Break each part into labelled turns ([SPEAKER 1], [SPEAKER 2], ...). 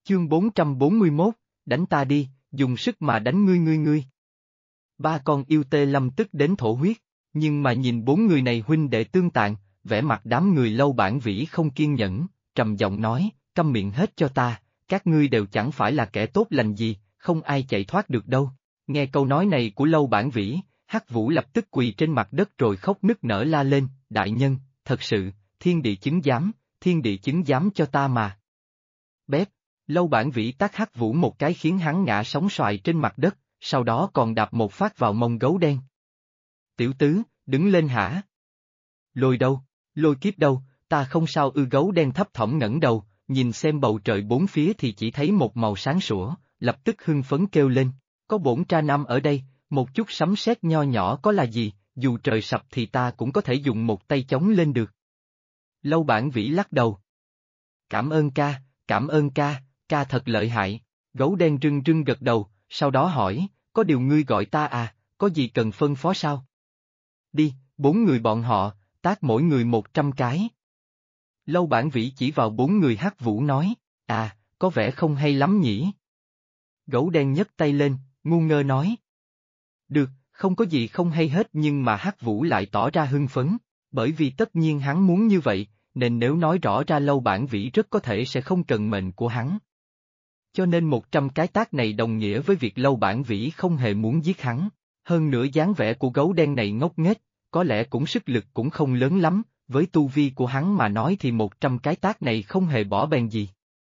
[SPEAKER 1] Chương 441, đánh ta đi, dùng sức mà đánh ngươi. Ba con yêu tê lâm tức đến thổ huyết, nhưng mà nhìn bốn người này huynh đệ tương tàn, vẻ mặt đám người Lâu Bản Vĩ không kiên nhẫn, trầm giọng nói, câm miệng hết cho ta, các ngươi đều chẳng phải là kẻ tốt lành gì, không ai chạy thoát được đâu. Nghe câu nói này của Lâu Bản Vĩ, Hắc Vũ lập tức quỳ trên mặt đất rồi khóc nức nở la lên, đại nhân, thật sự, thiên địa chứng giám cho ta mà. Bép, Lâu Bản Vĩ tát Hắc Vũ một cái khiến hắn ngã sóng xoài trên mặt đất, sau đó còn đạp một phát vào mông gấu đen. Tiểu tứ, đứng lên hả? Lôi đâu, lôi kiếp đâu, ta không sao gấu đen thấp thỏm ngẩng đầu, nhìn xem bầu trời bốn phía thì chỉ thấy một màu sáng sủa, lập tức hưng phấn kêu lên, có bổn tra nam ở đây, một chút sấm sét nho nhỏ có là gì, dù trời sập thì ta cũng có thể dùng một tay chống lên được. Lâu Bản Vĩ lắc đầu. Cảm ơn ca thật lợi hại, gấu đen rưng rưng gật đầu, sau đó hỏi, có điều ngươi gọi ta à, có gì cần phân phó sao? Đi, bốn người bọn họ, tát mỗi người 100 cái. Lâu Bản Vĩ chỉ vào bốn người Hắc Vũ nói, à, có vẻ không hay lắm nhỉ. Gấu đen nhấc tay lên, ngu ngơ nói. Được, không có gì không hay hết nhưng mà Hắc Vũ lại tỏ ra hưng phấn, bởi vì tất nhiên hắn muốn như vậy, nên nếu nói rõ ra Lâu Bản Vĩ rất có thể sẽ không cần mệnh của hắn. Cho nên 100 cái tát này đồng nghĩa với việc Lâu Bản Vĩ không hề muốn giết hắn, hơn nữa dáng vẻ của gấu đen này ngốc nghếch, có lẽ cũng sức lực cũng không lớn lắm, với tu vi của hắn mà nói thì 100 cái tát này không hề bỏ bèn gì.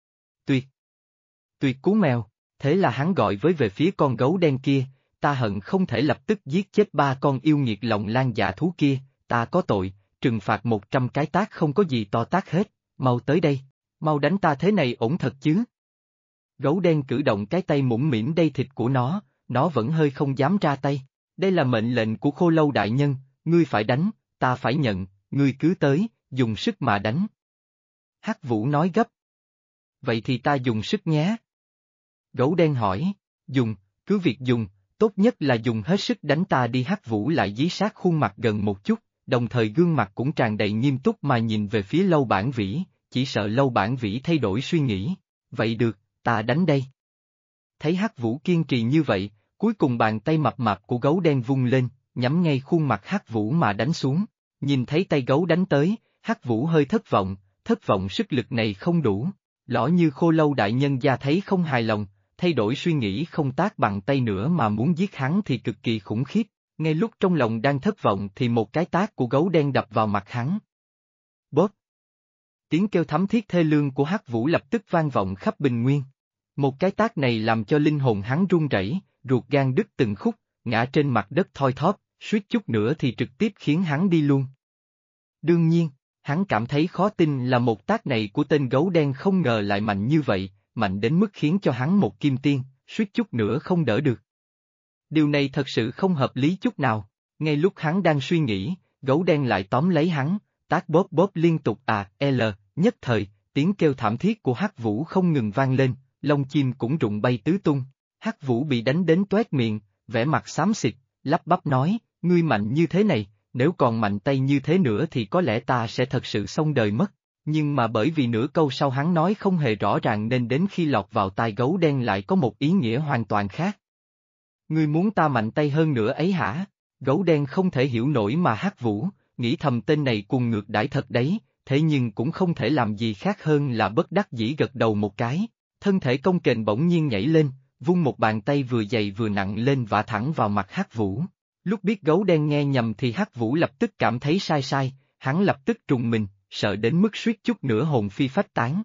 [SPEAKER 1] Tuyệt cú mèo, thế là hắn gọi với về phía con gấu đen kia, ta hận không thể lập tức giết chết ba con yêu nghiệt lòng lan dạ thú kia, ta có tội, trừng phạt 100 cái tát không có gì to tát hết, mau tới đây, mau đánh ta thế này ổn thật chứ. Gấu đen cử động cái tay mũm mĩm đầy thịt của nó vẫn hơi không dám ra tay, đây là mệnh lệnh của Khô Lâu đại nhân, ngươi phải đánh, ta phải nhận, ngươi cứ tới, dùng sức mà đánh. Hắc Vũ nói gấp. Vậy thì ta dùng sức nhé. Gấu đen hỏi, cứ việc dùng, tốt nhất là dùng hết sức đánh ta đi. Hắc Vũ lại dí sát khuôn mặt gần một chút, đồng thời gương mặt cũng tràn đầy nghiêm túc mà nhìn về phía Lâu Bản Vĩ, chỉ sợ Lâu Bản Vĩ thay đổi suy nghĩ, vậy được, ta đánh đây. Thấy Hắc Vũ kiên trì như vậy, cuối cùng bàn tay mập mạp của gấu đen vung lên, nhắm ngay khuôn mặt Hắc Vũ mà đánh xuống, nhìn thấy tay gấu đánh tới, Hắc Vũ hơi thất vọng sức lực này không đủ, lõ như Khô Lâu đại nhân gia thấy không hài lòng, thay đổi suy nghĩ không tát bằng tay nữa mà muốn giết hắn thì cực kỳ khủng khiếp, ngay lúc trong lòng đang thất vọng thì một cái tát của gấu đen đập vào mặt hắn. Bóp! Tiếng kêu thấm thiết thê lương của Hắc Vũ lập tức vang vọng khắp Bình Nguyên. Một cái tát này làm cho linh hồn hắn run rẩy, ruột gan đứt từng khúc, ngã trên mặt đất thoi thóp, suýt chút nữa thì trực tiếp khiến hắn đi luôn. Đương nhiên, hắn cảm thấy khó tin là một tát này của tên gấu đen không ngờ lại mạnh như vậy, mạnh đến mức khiến cho hắn một kim tiên, suýt chút nữa không đỡ được. Điều này thật sự không hợp lý chút nào, ngay lúc hắn đang suy nghĩ, gấu đen lại tóm lấy hắn, tát bóp bóp liên tục nhất thời, tiếng kêu thảm thiết của Hắc Vũ không ngừng vang lên, lông chim cũng rụng bay tứ tung, Hắc Vũ bị đánh đến toét miệng, vẻ mặt xám xịt, lắp bắp nói, ngươi mạnh như thế này, nếu còn mạnh tay như thế nữa thì có lẽ ta sẽ thật sự xong đời mất, nhưng mà bởi vì nửa câu sau hắn nói không hề rõ ràng nên đến khi lọt vào tai gấu đen lại có một ý nghĩa hoàn toàn khác. Ngươi muốn ta mạnh tay hơn nữa ấy hả? Gấu đen không thể hiểu nổi mà Hắc Vũ, nghĩ thầm tên này cuồng ngược đãi thật đấy, thế nhưng cũng không thể làm gì khác hơn là bất đắc dĩ gật đầu một cái, thân thể cong kềnh bỗng nhiên nhảy lên, vung một bàn tay vừa dày vừa nặng lên vả thẳng vào mặt Hắc Vũ. Lúc biết gấu đen nghe nhầm thì Hắc Vũ lập tức cảm thấy sai, hắn lập tức trùng mình, sợ đến mức suýt chút nữa hồn phi phách tán.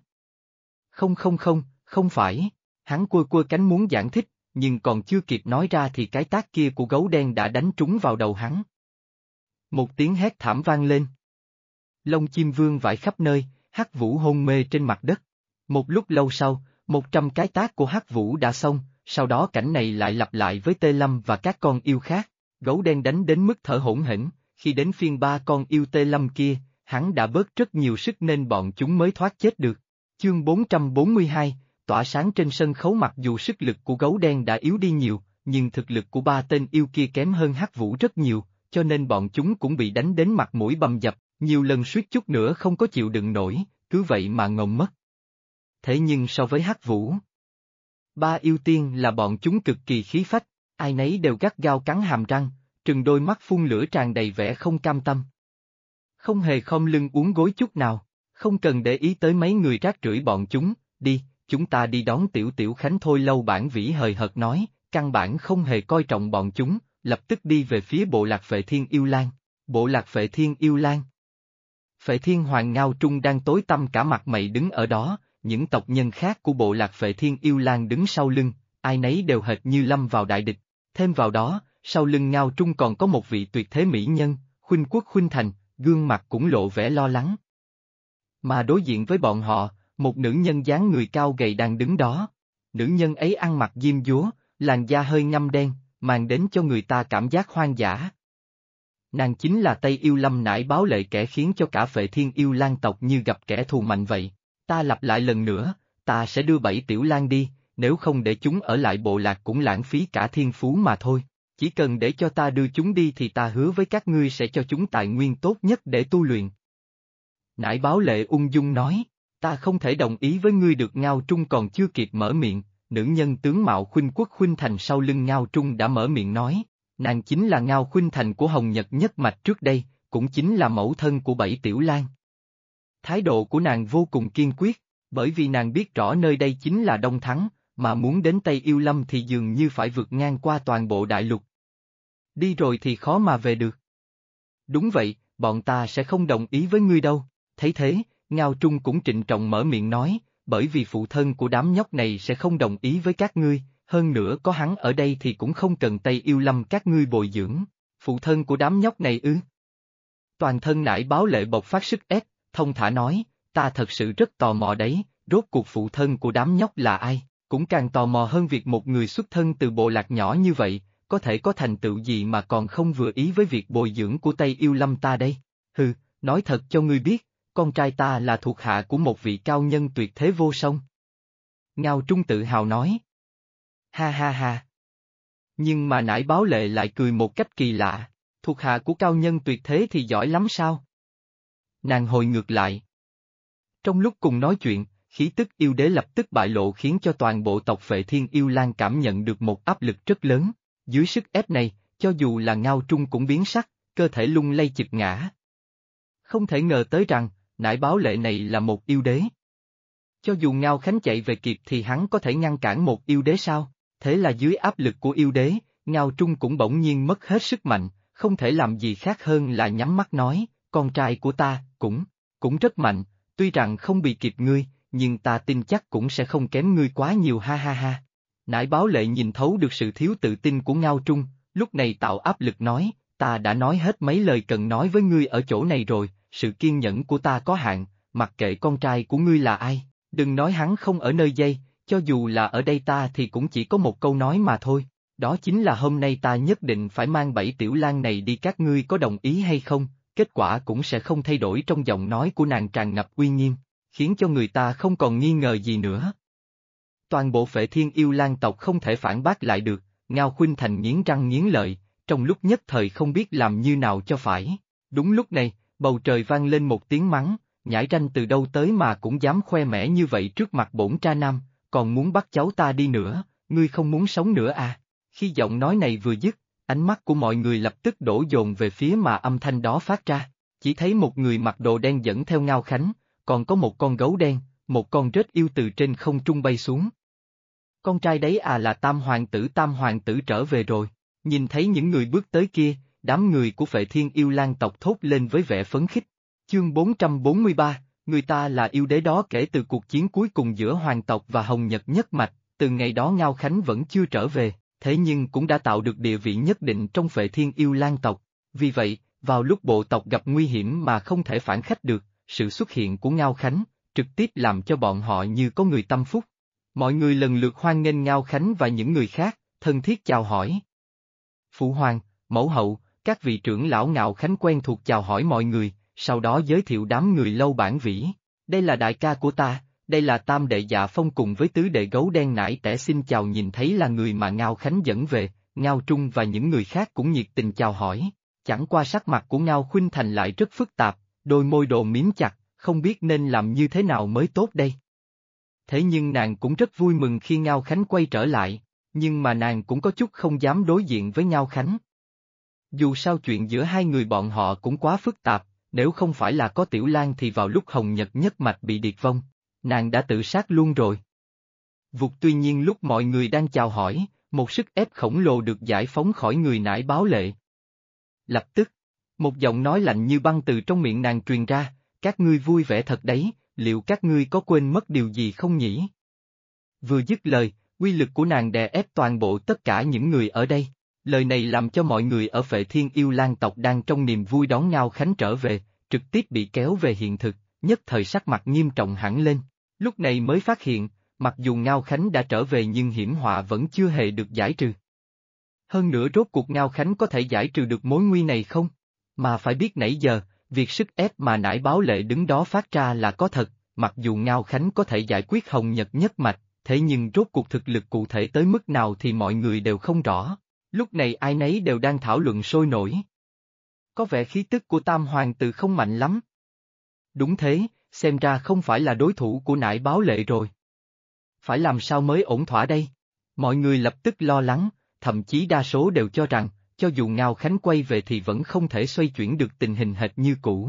[SPEAKER 1] Không phải, hắn cua cánh muốn giải thích, nhưng còn chưa kịp nói ra thì cái tát kia của gấu đen đã đánh trúng vào đầu hắn. Một tiếng hét thảm vang lên. Lông chim vương vãi khắp nơi, Hắc Vũ hôn mê trên mặt đất. Một lúc lâu sau, 100 cái tát của Hắc Vũ đã xong, sau đó cảnh này lại lặp lại với Tê Lâm và các con yêu khác. Gấu đen đánh đến mức thở hổn hển, khi đến phiên ba con yêu Tê Lâm kia, hắn đã bớt rất nhiều sức nên bọn chúng mới thoát chết được. Chương 442, tỏa sáng trên sân khấu. Mặc dù sức lực của gấu đen đã yếu đi nhiều, nhưng thực lực của ba tên yêu kia kém hơn Hắc Vũ rất nhiều, cho nên bọn chúng cũng bị đánh đến mặt mũi bầm dập, nhiều lần suýt chút nữa không có chịu đựng nổi, cứ vậy mà ngộng mất. Thế nhưng so với Hắc Vũ, ba yêu tiên là bọn chúng cực kỳ khí phách, ai nấy đều gắt gao cắn hàm răng, trừng đôi mắt phun lửa tràn đầy vẻ không cam tâm. Không hề khom lưng uốn gối chút nào, không cần để ý tới mấy người rác rưởi bọn chúng, đi, chúng ta đi đón Tiểu Tiểu Khánh thôi. Lâu Bản Vĩ hời hợt nói, căn bản không hề coi trọng bọn chúng, lập tức đi về phía bộ lạc Phệ Thiên Yêu Lang. Bộ lạc Phệ Thiên Yêu Lang. Phệ Thiên Hoàng Ngao Trung đang tối tăm cả mặt mày đứng ở đó, những tộc nhân khác của bộ lạc Phệ Thiên Yêu Lang đứng sau lưng, ai nấy đều hệt như lâm vào đại địch. Thêm vào đó, sau lưng Ngao Trung còn có một vị tuyệt thế mỹ nhân, Khuynh Quốc Khuynh Thành, gương mặt cũng lộ vẻ lo lắng. Mà đối diện với bọn họ, một nữ nhân dáng người cao gầy đang đứng đó. Nữ nhân ấy ăn mặc diêm dúa, làn da hơi ngăm đen, mang đến cho người ta cảm giác hoang dã. Nàng chính là Tây Yêu Lâm Nải Báo Lệ, kẻ khiến cho cả Phệ Thiên Yêu Lang tộc như gặp kẻ thù mạnh vậy. Ta lặp lại lần nữa, ta sẽ đưa 7 tiểu lang đi, nếu không để chúng ở lại bộ lạc cũng lãng phí cả thiên phú mà thôi. Chỉ cần để cho ta đưa chúng đi thì ta hứa với các ngươi sẽ cho chúng tài nguyên tốt nhất để tu luyện. Nải Báo Lệ ung dung nói, ta không thể đồng ý với ngươi được. Ngao Trung còn chưa kịp mở miệng, nữ nhân tướng mạo Khuynh Quốc Khuynh Thành sau lưng Ngao Trung đã mở miệng nói, nàng chính là Ngao Khuynh Thành của Hồng Nhật nhất mạch trước đây, cũng chính là mẫu thân của 7 tiểu lang. Thái độ của nàng vô cùng kiên quyết, bởi vì nàng biết rõ nơi đây chính là Đông Thắng, mà muốn đến Tây Yêu Lâm thì dường như phải vượt ngang qua toàn bộ đại lục. Đi rồi thì khó mà về được. Đúng vậy, bọn ta sẽ không đồng ý với ngươi đâu. Thấy thế, Ngao Trung cũng trịnh trọng mở miệng nói, bởi vì phụ thân của đám nhóc này sẽ không đồng ý với các ngươi, hơn nữa có hắn ở đây thì cũng không cần Tây Yêu Lâm các ngươi bồi dưỡng. Phụ thân của đám nhóc này ư? Toàn thân Nải Báo Lệ bộc phát sức ép, thông thả nói, ta thật sự rất tò mò đấy, rốt cuộc phụ thân của đám nhóc là ai, cũng càng tò mò hơn việc một người xuất thân từ bộ lạc nhỏ như vậy, có thể có thành tựu gì mà còn không vừa ý với việc bồi dưỡng của Tây Yêu Lâm ta đây. Hừ, nói thật cho ngươi biết, con trai ta là thuộc hạ của một vị cao nhân tuyệt thế vô song. Ngao Trung tự hào nói. Ha ha ha. Nhưng mà Nải Báo Lệ lại cười một cách kỳ lạ, thuộc hạ của cao nhân tuyệt thế thì giỏi lắm sao? Nàng hồi ngược lại. Trong lúc cùng nói chuyện, khí tức yêu đế lập tức bại lộ khiến cho toàn bộ tộc Phệ Thiên Yêu Lang cảm nhận được một áp lực rất lớn. Dưới sức ép này, cho dù là Ngao Trung cũng biến sắc, cơ thể lung lay chực ngã. Không thể ngờ tới rằng, Nải Báo Lệ này là một yêu đế. Cho dù Ngao Khánh chạy về kịp thì hắn có thể ngăn cản một yêu đế sao? Thế là dưới áp lực của yêu đế, Ngao Trung cũng bỗng nhiên mất hết sức mạnh, không thể làm gì khác hơn là nhắm mắt nói, con trai của ta, cũng rất mạnh, tuy rằng không bị kịp ngươi, nhưng ta tin chắc cũng sẽ không kém ngươi quá nhiều, ha ha ha. Nải Báo Lệ nhìn thấu được sự thiếu tự tin của Ngao Trung, lúc này tạo áp lực nói, ta đã nói hết mấy lời cần nói với ngươi ở chỗ này rồi, sự kiên nhẫn của ta có hạn, mặc kệ con trai của ngươi là ai, đừng nói hắn không ở nơi đây, cho dù là ở đây ta thì cũng chỉ có một câu nói mà thôi, đó chính là hôm nay ta nhất định phải mang 7 tiểu lang này đi, các ngươi có đồng ý hay không? Kết quả cũng sẽ không thay đổi. Trong giọng nói của nàng tràn ngập uy nghiêm, khiến cho người ta không còn nghi ngờ gì nữa. Toàn bộ Phệ Thiên Yêu Lang tộc không thể phản bác lại được, Ngao Khuynh Thành nghiến răng nghiến lợi, trong lúc nhất thời không biết làm như nào cho phải. Đúng lúc này, bầu trời vang lên một tiếng mắng, nhãi ranh từ đâu tới mà cũng dám khoe mẽ như vậy trước mặt bổn tra nam, còn muốn bắt cháu ta đi nữa, ngươi không muốn sống nữa à? Khi giọng nói này vừa dứt, ánh mắt của mọi người lập tức đổ dồn về phía mà âm thanh đó phát ra, chỉ thấy một người mặc đồ đen dẫn theo Ngao Khánh, còn có một con gấu đen, một con rết yêu từ trên không trung bay xuống. Con trai đấy à, là Tam Hoàng tử trở về rồi. Nhìn thấy những người bước tới kia, đám người của Phệ Thiên Yêu Lang tộc thốt lên với vẻ phấn khích. Chương 443, người ta là yêu đế đó. Kể từ cuộc chiến cuối cùng giữa Hoàng tộc và Hồng Nhật nhất mạch, từ ngày đó Ngao Khánh vẫn chưa trở về, thế nhưng cũng đã tạo được địa vị nhất định trong Phệ Thiên Yêu Lang tộc. Vì vậy, vào lúc bộ tộc gặp nguy hiểm mà không thể phản khách được, sự xuất hiện của Ngao Khánh trực tiếp làm cho bọn họ như có người tâm phúc. Mọi người lần lượt hoan nghênh Ngao Khánh và những người khác, thân thiết chào hỏi. Phụ hoàng, mẫu hậu, các vị trưởng lão Ngao Khánh quen thuộc chào hỏi mọi người, sau đó giới thiệu đám người Lâu Bản Vĩ. Đây là đại ca của ta, đây là tam đệ Dạ Phong cùng với tứ đệ Gấu Đen Nải Tẻ xin chào. Nhìn thấy là người mà Ngao Khánh dẫn về, Ngao Trung và những người khác cũng nhiệt tình chào hỏi. Chẳng qua sắc mặt của Ngao Khuynh Thành lại rất phức tạp, đôi môi đồ mím chặt, không biết nên làm như thế nào mới tốt đây. thế nhưng nàng cũng rất vui mừng khi Ngao Khánh quay trở lại, nhưng mà nàng cũng có chút không dám đối diện với Ngao Khánh. Dù sao chuyện giữa hai người bọn họ cũng quá phức tạp, nếu không phải là có Tiểu Lang thì vào lúc Hồng Nhật nhất mạch bị điệt vong, nàng đã tự sát luôn rồi. Tuy nhiên lúc mọi người đang chào hỏi, một sức ép khổng lồ được giải phóng khỏi người nải báo lệ. Lập tức, một giọng nói lạnh như băng từ trong miệng nàng truyền ra, các ngươi vui vẻ thật đấy, liệu các ngươi có quên mất điều gì không nhỉ? Vừa dứt lời, uy lực của nàng đè ép toàn bộ tất cả những người ở đây. Lời này làm cho mọi người ở Phệ Thiên Yêu Lang tộc đang trong niềm vui đón Ngao Khánh trở về, trực tiếp bị kéo về hiện thực, nhất thời sắc mặt nghiêm trọng hẳn lên. Lúc này mới phát hiện, mặc dù Ngao Khánh đã trở về nhưng hiểm họa vẫn chưa hề được giải trừ. Hơn nữa rốt cuộc Ngao Khánh có thể giải trừ được mối nguy này không? Mà phải biết nãy giờ, việc sức ép mà nải báo lệ đứng đó phát ra là có thật, mặc dù Ngao Khánh có thể giải quyết Hồng Nhật nhất mạch, thế nhưng rốt cuộc thực lực cụ thể tới mức nào thì mọi người đều không rõ. Lúc này ai nấy đều đang thảo luận sôi nổi. Có vẻ khí tức của Tam Hoàng tử không mạnh lắm. Đúng thế, xem ra không phải là đối thủ của nải báo lệ rồi. Phải làm sao mới ổn thỏa đây? Mọi người lập tức lo lắng, thậm chí đa số đều cho rằng, cho dù Ngao Khánh quay về thì vẫn không thể xoay chuyển được tình hình hệt như cũ.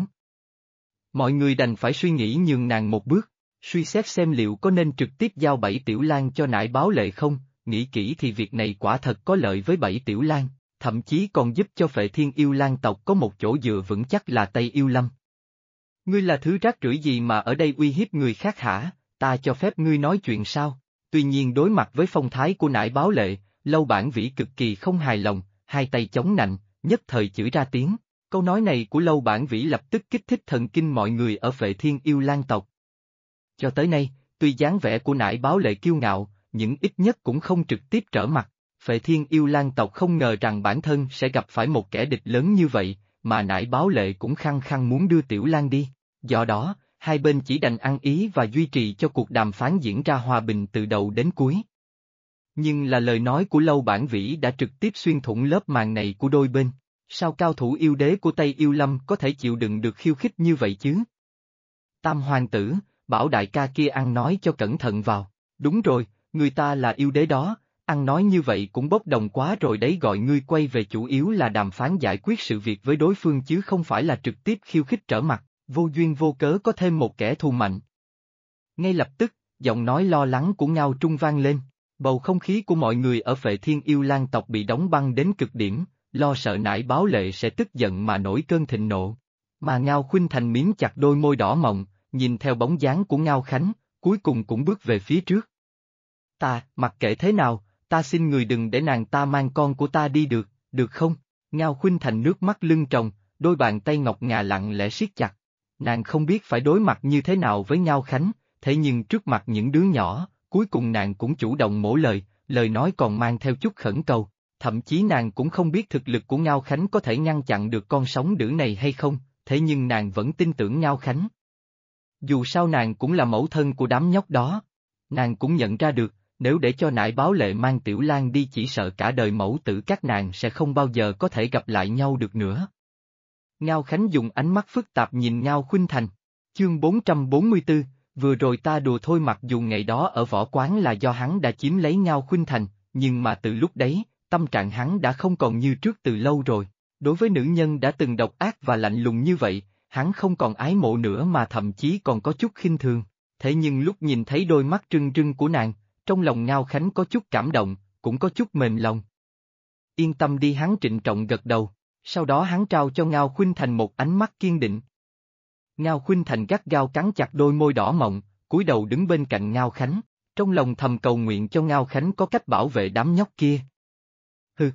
[SPEAKER 1] Mọi người đành phải suy nghĩ nhường nàng một bước, suy xét xem liệu có nên trực tiếp giao Bảy Tiểu Lang cho nải báo lệ không. Nghĩ kỹ thì việc này quả thật có lợi với Bảy Tiểu Lang, thậm chí còn giúp cho Phệ Thiên Yêu Lang tộc có một chỗ dựa vững chắc là Tây Yêu Lâm. Ngươi là thứ rác rưởi gì mà ở đây uy hiếp người khác hả, ta cho phép ngươi nói chuyện sao? Tuy nhiên đối mặt với phong thái của nải báo lệ, Lâu Bản Vĩ cực kỳ không hài lòng, hai tay chống nạnh, nhất thời chửi ra tiếng. Câu nói này của Lâu Bản Vĩ lập tức kích thích thần kinh mọi người ở Phệ Thiên Yêu Lang tộc. Cho tới nay, tuy dáng vẻ của nải báo lệ kiêu ngạo, nhưng ít nhất cũng không trực tiếp trở mặt. Phệ Thiên Yêu Lang tộc không ngờ rằng bản thân sẽ gặp phải một kẻ địch lớn như vậy, mà nải báo lệ cũng khăng khăng muốn đưa Tiểu Lang đi. Do đó, hai bên chỉ đành ăn ý và duy trì cho cuộc đàm phán diễn ra hòa bình từ đầu đến cuối. Nhưng là lời nói của Lâu Bản Vĩ đã trực tiếp xuyên thủng lớp màng này của đôi bên. Sao cao thủ yêu đế của Tây Yêu Lâm có thể chịu đựng được khiêu khích như vậy chứ? Tam hoàng tử, bảo đại ca kia ăn nói cho cẩn thận vào. Đúng rồi, người ta là yêu đế đó, ăn nói như vậy cũng bốc đồng quá rồi đấy, gọi ngươi quay về chủ yếu là đàm phán giải quyết sự việc với đối phương chứ không phải là trực tiếp khiêu khích trở mặt, vô duyên vô cớ có thêm một kẻ thù mạnh. Ngay lập tức, giọng nói lo lắng của Ngao Trung vang lên, bầu không khí của mọi người ở Phệ Thiên Yêu Lang tộc bị đóng băng đến cực điểm, lo sợ nải báo lệ sẽ tức giận mà nổi cơn thịnh nộ. Mà Ngao Khuynh Thành mím chặt đôi môi đỏ mọng, nhìn theo bóng dáng của Ngao Khánh, cuối cùng cũng bước về phía trước. Mặc kệ thế nào, ta xin người đừng để nàng ta mang con của ta đi được không? Ngao Khuynh Thành nước mắt lưng tròng, đôi bàn tay ngọc ngà lặng lẽ siết chặt. Nàng không biết phải đối mặt như thế nào với Ngao Khánh, thế nhưng trước mặt những đứa nhỏ, cuối cùng nàng cũng chủ động mổ lời nói còn mang theo chút khẩn cầu. Thậm chí nàng cũng không biết thực lực của Ngao Khánh có thể ngăn chặn được con sóng dữ này hay không, thế nhưng nàng vẫn tin tưởng Ngao Khánh. Dù sao nàng cũng là mẫu thân của đám nhóc đó. Nàng cũng nhận ra được, nếu để cho nải báo lệ mang Tiểu Lang đi chỉ sợ cả đời mẫu tử các nàng sẽ không bao giờ có thể gặp lại nhau được nữa. Ngao Khánh dùng ánh mắt phức tạp nhìn Ngao Khuynh Thành. Chương 444, vừa rồi ta đùa thôi, mặc dù ngày đó ở võ quán là do hắn đã chiếm lấy Ngao Khuynh Thành, nhưng mà từ lúc đấy, tâm trạng hắn đã không còn như trước từ lâu rồi. Đối với nữ nhân đã từng độc ác và lạnh lùng như vậy, hắn không còn ái mộ nữa mà thậm chí còn có chút khinh thường. Thế nhưng lúc nhìn thấy đôi mắt trưng trưng của nàng, trong lòng Ngao Khánh có chút cảm động, cũng có chút mềm lòng. Yên tâm đi, hắn trịnh trọng gật đầu, sau đó hắn trao cho Ngao Khuynh Thành một ánh mắt kiên định. Ngao Khuynh Thành gắt gao cắn chặt đôi môi đỏ mọng, cúi đầu đứng bên cạnh Ngao Khánh, trong lòng thầm cầu nguyện cho Ngao Khánh có cách bảo vệ đám nhóc kia. Hừ.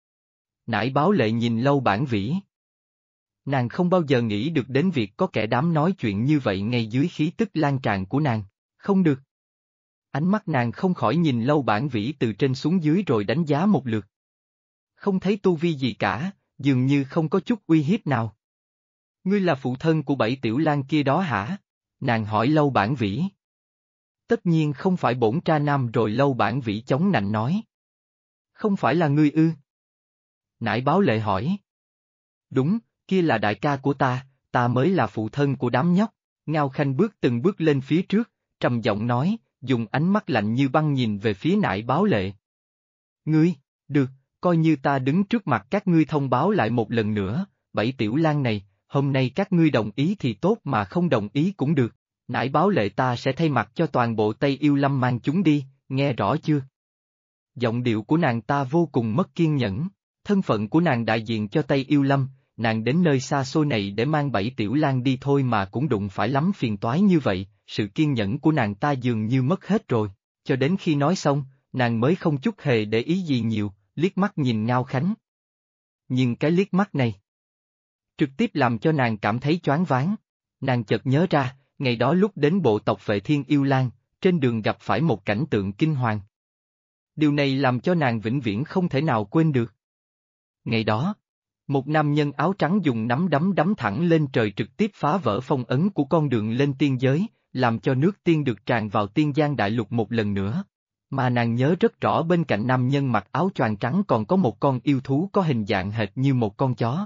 [SPEAKER 1] Nải báo lệ nhìn Lâu Bản Vĩ. Nàng không bao giờ nghĩ được đến việc có kẻ dám nói chuyện như vậy ngay dưới khí tức lan tràn của nàng, không được. Ánh mắt nàng không khỏi nhìn Lâu Bản Vĩ từ trên xuống dưới rồi đánh giá một lượt. Không thấy tu vi gì cả, dường như không có chút uy hiếp nào. Ngươi là phụ thân của Bảy Tiểu Lang kia đó hả? Nàng hỏi Lâu Bản Vĩ. Tất nhiên không phải, bổn tra nam rồi. Lâu Bản Vĩ chống nạnh nói. Không phải là ngươi ư? Nải báo lệ hỏi. Đúng, kia là đại ca của ta mới là phụ thân của đám nhóc. Ngao Khanh bước từng bước lên phía trước, trầm giọng nói, dùng ánh mắt lạnh như băng nhìn về phía nải báo lệ. Ngươi, được, coi như ta đứng trước mặt các ngươi thông báo lại một lần nữa, 7 tiểu lang này, hôm nay các ngươi đồng ý thì tốt mà không đồng ý cũng được, nải báo lệ ta sẽ thay mặt cho toàn bộ Tây Yêu Lâm mang chúng đi, nghe rõ chưa? Giọng điệu của nàng ta vô cùng mất kiên nhẫn, thân phận của nàng đại diện cho Tây Yêu Lâm, nàng đến nơi xa xôi này để mang 7 tiểu lang đi thôi mà cũng đụng phải lắm phiền toái như vậy, sự kiên nhẫn của nàng ta dường như mất hết rồi, cho đến khi nói xong, nàng mới không chút hề để ý gì nhiều, liếc mắt nhìn Ngao Khánh. Nhưng cái liếc mắt này trực tiếp làm cho nàng cảm thấy choáng váng, nàng chợt nhớ ra, ngày đó lúc đến bộ tộc Phệ Thiên Yêu Lang, trên đường gặp phải một cảnh tượng kinh hoàng. Điều này làm cho nàng vĩnh viễn không thể nào quên được. Ngày đó, một nam nhân áo trắng dùng nắm đấm đấm thẳng lên trời trực tiếp phá vỡ phong ấn của con đường lên tiên giới, làm cho nước tiên được tràn vào tiên giang đại lục một lần nữa. Mà nàng nhớ rất rõ bên cạnh nam nhân mặc áo choàng trắng còn có một con yêu thú có hình dạng hệt như một con chó.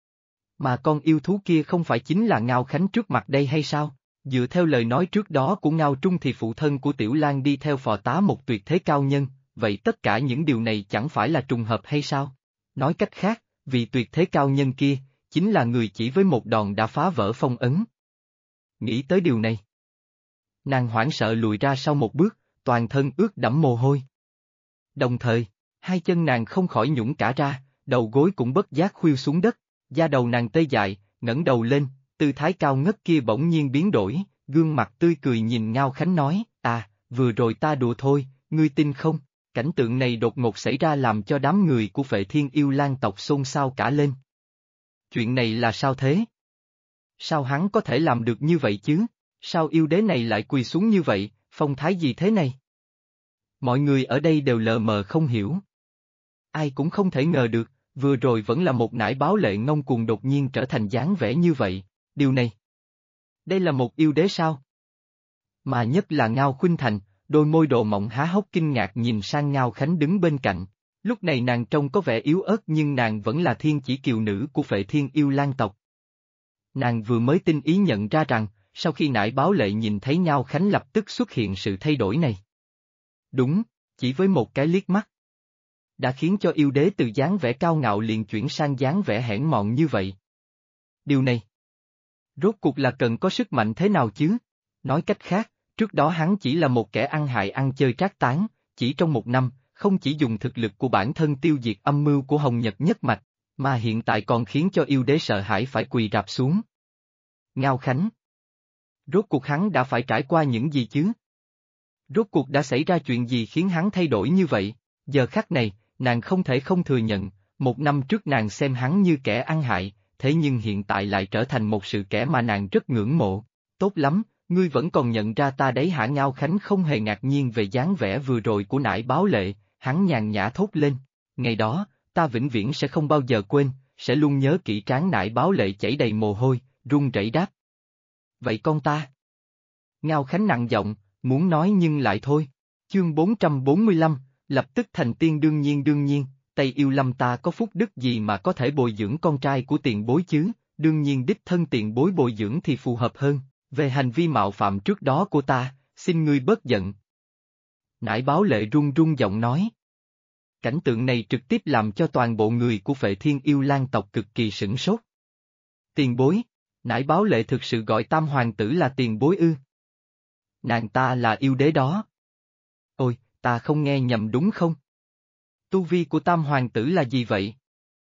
[SPEAKER 1] Mà con yêu thú kia không phải chính là Ngao Khánh trước mặt đây hay sao? Dựa theo lời nói trước đó của Ngao Trung thì phụ thân của Tiểu Lang đi theo phò tá một tuyệt thế cao nhân, vậy tất cả những điều này chẳng phải là trùng hợp hay sao? Nói cách khác, vì tuyệt thế cao nhân kia, chính là người chỉ với một đòn đã phá vỡ phong ấn. Nghĩ tới điều này, nàng hoảng sợ lùi ra sau một bước, toàn thân ướt đẫm mồ hôi. Đồng thời, hai chân nàng không khỏi nhũn cả ra, đầu gối cũng bất giác khuỵu xuống đất, da đầu nàng tê dại, ngẩng đầu lên, tư thái cao ngất kia bỗng nhiên biến đổi, gương mặt tươi cười nhìn Ngao Khánh nói, vừa rồi ta đùa thôi, ngươi tin không? Cảnh tượng này đột ngột xảy ra làm cho đám người của Phệ Thiên Yêu Lang tộc xôn xao cả lên. Chuyện này là sao thế? Sao hắn có thể làm được như vậy chứ? Sao yêu đế này lại quỳ xuống như vậy, phong thái gì thế này? Mọi người ở đây đều lờ mờ không hiểu. Ai cũng không thể ngờ được, vừa rồi vẫn là một nải báo lệ ngông cuồng đột nhiên trở thành dáng vẻ như vậy, điều này. Đây là một yêu đế sao? Mà nhất là Ngao Khuynh Thành, đôi môi độ mọng há hốc kinh ngạc nhìn sang Ngao Khánh đứng bên cạnh. Lúc này nàng trông có vẻ yếu ớt nhưng nàng vẫn là thiên chỉ kiều nữ của Phệ Thiên Yêu Lang tộc. Nàng vừa mới tinh ý nhận ra rằng, sau khi nải báo lệ nhìn thấy Ngao Khánh lập tức xuất hiện sự thay đổi này. Đúng, chỉ với một cái liếc mắt. Đã khiến cho yêu đế từ dáng vẻ cao ngạo liền chuyển sang dáng vẻ hẽn mọn như vậy. Điều này, rốt cuộc là cần có sức mạnh thế nào chứ? Nói cách khác, trước đó hắn chỉ là một kẻ ăn hại ăn chơi trác tán, chỉ trong một năm, không chỉ dùng thực lực của bản thân tiêu diệt âm mưu của Hồng Nhật nhất mạch, mà hiện tại còn khiến cho yêu đế sợ hãi phải quỳ rạp xuống. Ngao Khánh, rốt cuộc hắn đã phải trải qua những gì chứ? Rốt cuộc đã xảy ra chuyện gì khiến hắn thay đổi như vậy? Giờ khắc này, nàng không thể không thừa nhận, một năm trước nàng xem hắn như kẻ ăn hại, thế nhưng hiện tại lại trở thành một sự kẻ mà nàng rất ngưỡng mộ. Tốt lắm, ngươi vẫn còn nhận ra ta đấy hả? Ngao Khánh không hề ngạc nhiên về dáng vẻ vừa rồi của nải báo lệ, hắn nhàn nhã thốt lên. Ngày đó, ta vĩnh viễn sẽ không bao giờ quên, sẽ luôn nhớ kỹ. Trán nải báo lệ chảy đầy mồ hôi, run rẩy đáp. Vậy con ta? Ngao Khánh nặng giọng, muốn nói nhưng lại thôi. Chương 445, lập tức thành tiên. Đương nhiên, Tây Yêu Lâm ta có phúc đức gì mà có thể bồi dưỡng con trai của tiền bối chứ, đương nhiên đích thân tiền bối bồi dưỡng thì phù hợp hơn, về hành vi mạo phạm trước đó của ta, xin ngươi bớt giận. Nải báo lệ run run giọng nói. Cảnh tượng này trực tiếp làm cho toàn bộ người của Phệ Thiên Yêu Lang tộc cực kỳ sửng sốt. Tiền bối, nải báo lệ thực sự gọi Tam Hoàng tử là tiền bối ư? Nàng ta là yêu đế đó. Ôi, ta không nghe nhầm đúng không? Tu vi của Tam Hoàng tử là gì vậy?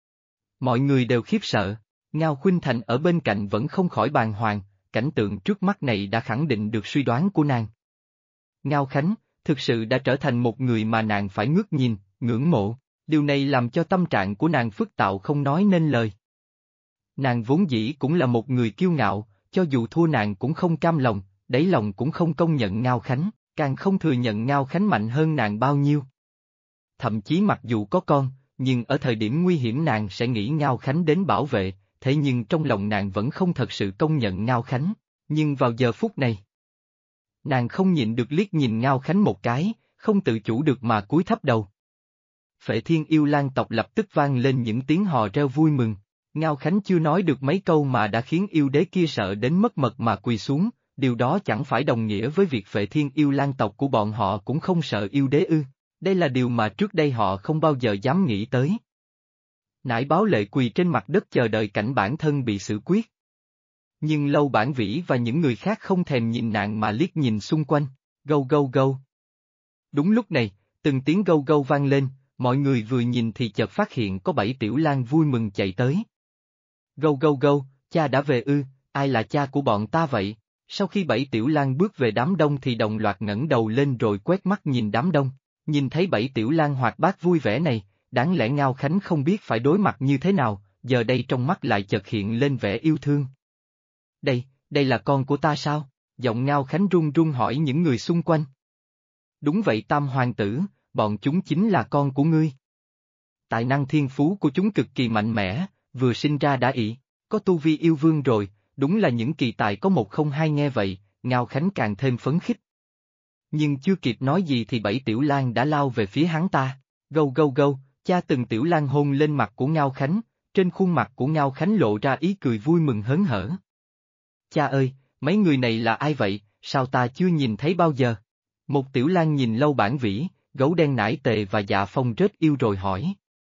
[SPEAKER 1] Mọi người đều khiếp sợ, Ngao Khuynh Thành ở bên cạnh vẫn không khỏi bàng hoàng, cảnh tượng trước mắt này đã khẳng định được suy đoán của nàng. Ngao Khánh, thực sự đã trở thành một người mà nàng phải ngước nhìn, ngưỡng mộ, điều này làm cho tâm trạng của nàng phức tạp không nói nên lời. Nàng vốn dĩ cũng là một người kiêu ngạo, cho dù thua nàng cũng không cam lòng, đáy lòng cũng không công nhận Ngao Khánh, càng không thừa nhận Ngao Khánh mạnh hơn nàng bao nhiêu. Thậm chí mặc dù có con, nhưng ở thời điểm nguy hiểm nàng sẽ nghĩ Ngao Khánh đến bảo vệ, thế nhưng trong lòng nàng vẫn không thật sự công nhận Ngao Khánh, nhưng vào giờ phút này, nàng không nhịn được liếc nhìn Ngao Khánh một cái, không tự chủ được mà cúi thấp đầu. Phệ Thiên Yêu Lang tộc lập tức vang lên những tiếng hò reo vui mừng, Ngao Khánh chưa nói được mấy câu mà đã khiến yêu đế kia sợ đến mất mật mà quỳ xuống, điều đó chẳng phải đồng nghĩa với việc Phệ Thiên Yêu Lang tộc của bọn họ cũng không sợ yêu đế ư, đây là điều mà trước đây họ không bao giờ dám nghĩ tới. Nải Báo Lệ quỳ trên mặt đất chờ đợi cảnh bản thân bị xử quyết. Nhưng Lâu Bản Vĩ và những người khác không thèm nhìn nạn mà liếc nhìn xung quanh, gâu gâu gâu. Đúng lúc này, từng tiếng gâu gâu vang lên, mọi người vừa nhìn thì chợt phát hiện có 7 tiểu lang vui mừng chạy tới. Gâu gâu gâu, cha đã về ư, ai là cha của bọn ta vậy? Sau khi 7 tiểu lang bước về đám đông thì đồng loạt ngẩng đầu lên rồi quét mắt nhìn đám đông, nhìn thấy 7 tiểu lang hoạt bát vui vẻ này, đáng lẽ Ngao Khánh không biết phải đối mặt như thế nào, giờ đây trong mắt lại chợt hiện lên vẻ yêu thương. Đây là con của ta sao? Giọng Ngao Khánh run run hỏi những người xung quanh. Đúng vậy Tam Hoàng tử, bọn chúng chính là con của ngươi. Tài năng thiên phú của chúng cực kỳ mạnh mẽ, vừa sinh ra đã có tu vi yêu vương rồi, đúng là những kỳ tài có một không hai nghe vậy, Ngao Khánh càng thêm phấn khích. Nhưng chưa kịp nói gì thì 7 tiểu lang đã lao về phía hắn ta, gâu gâu gâu, cha từng tiểu lang hôn lên mặt của Ngao Khánh, trên khuôn mặt của Ngao Khánh lộ ra ý cười vui mừng hớn hở. Cha ơi, mấy người này là ai vậy, sao ta chưa nhìn thấy bao giờ? Một tiểu lang nhìn Lâu Bản Vĩ, Gấu Đen Nải Tề và Dạ Phong rất yêu rồi hỏi.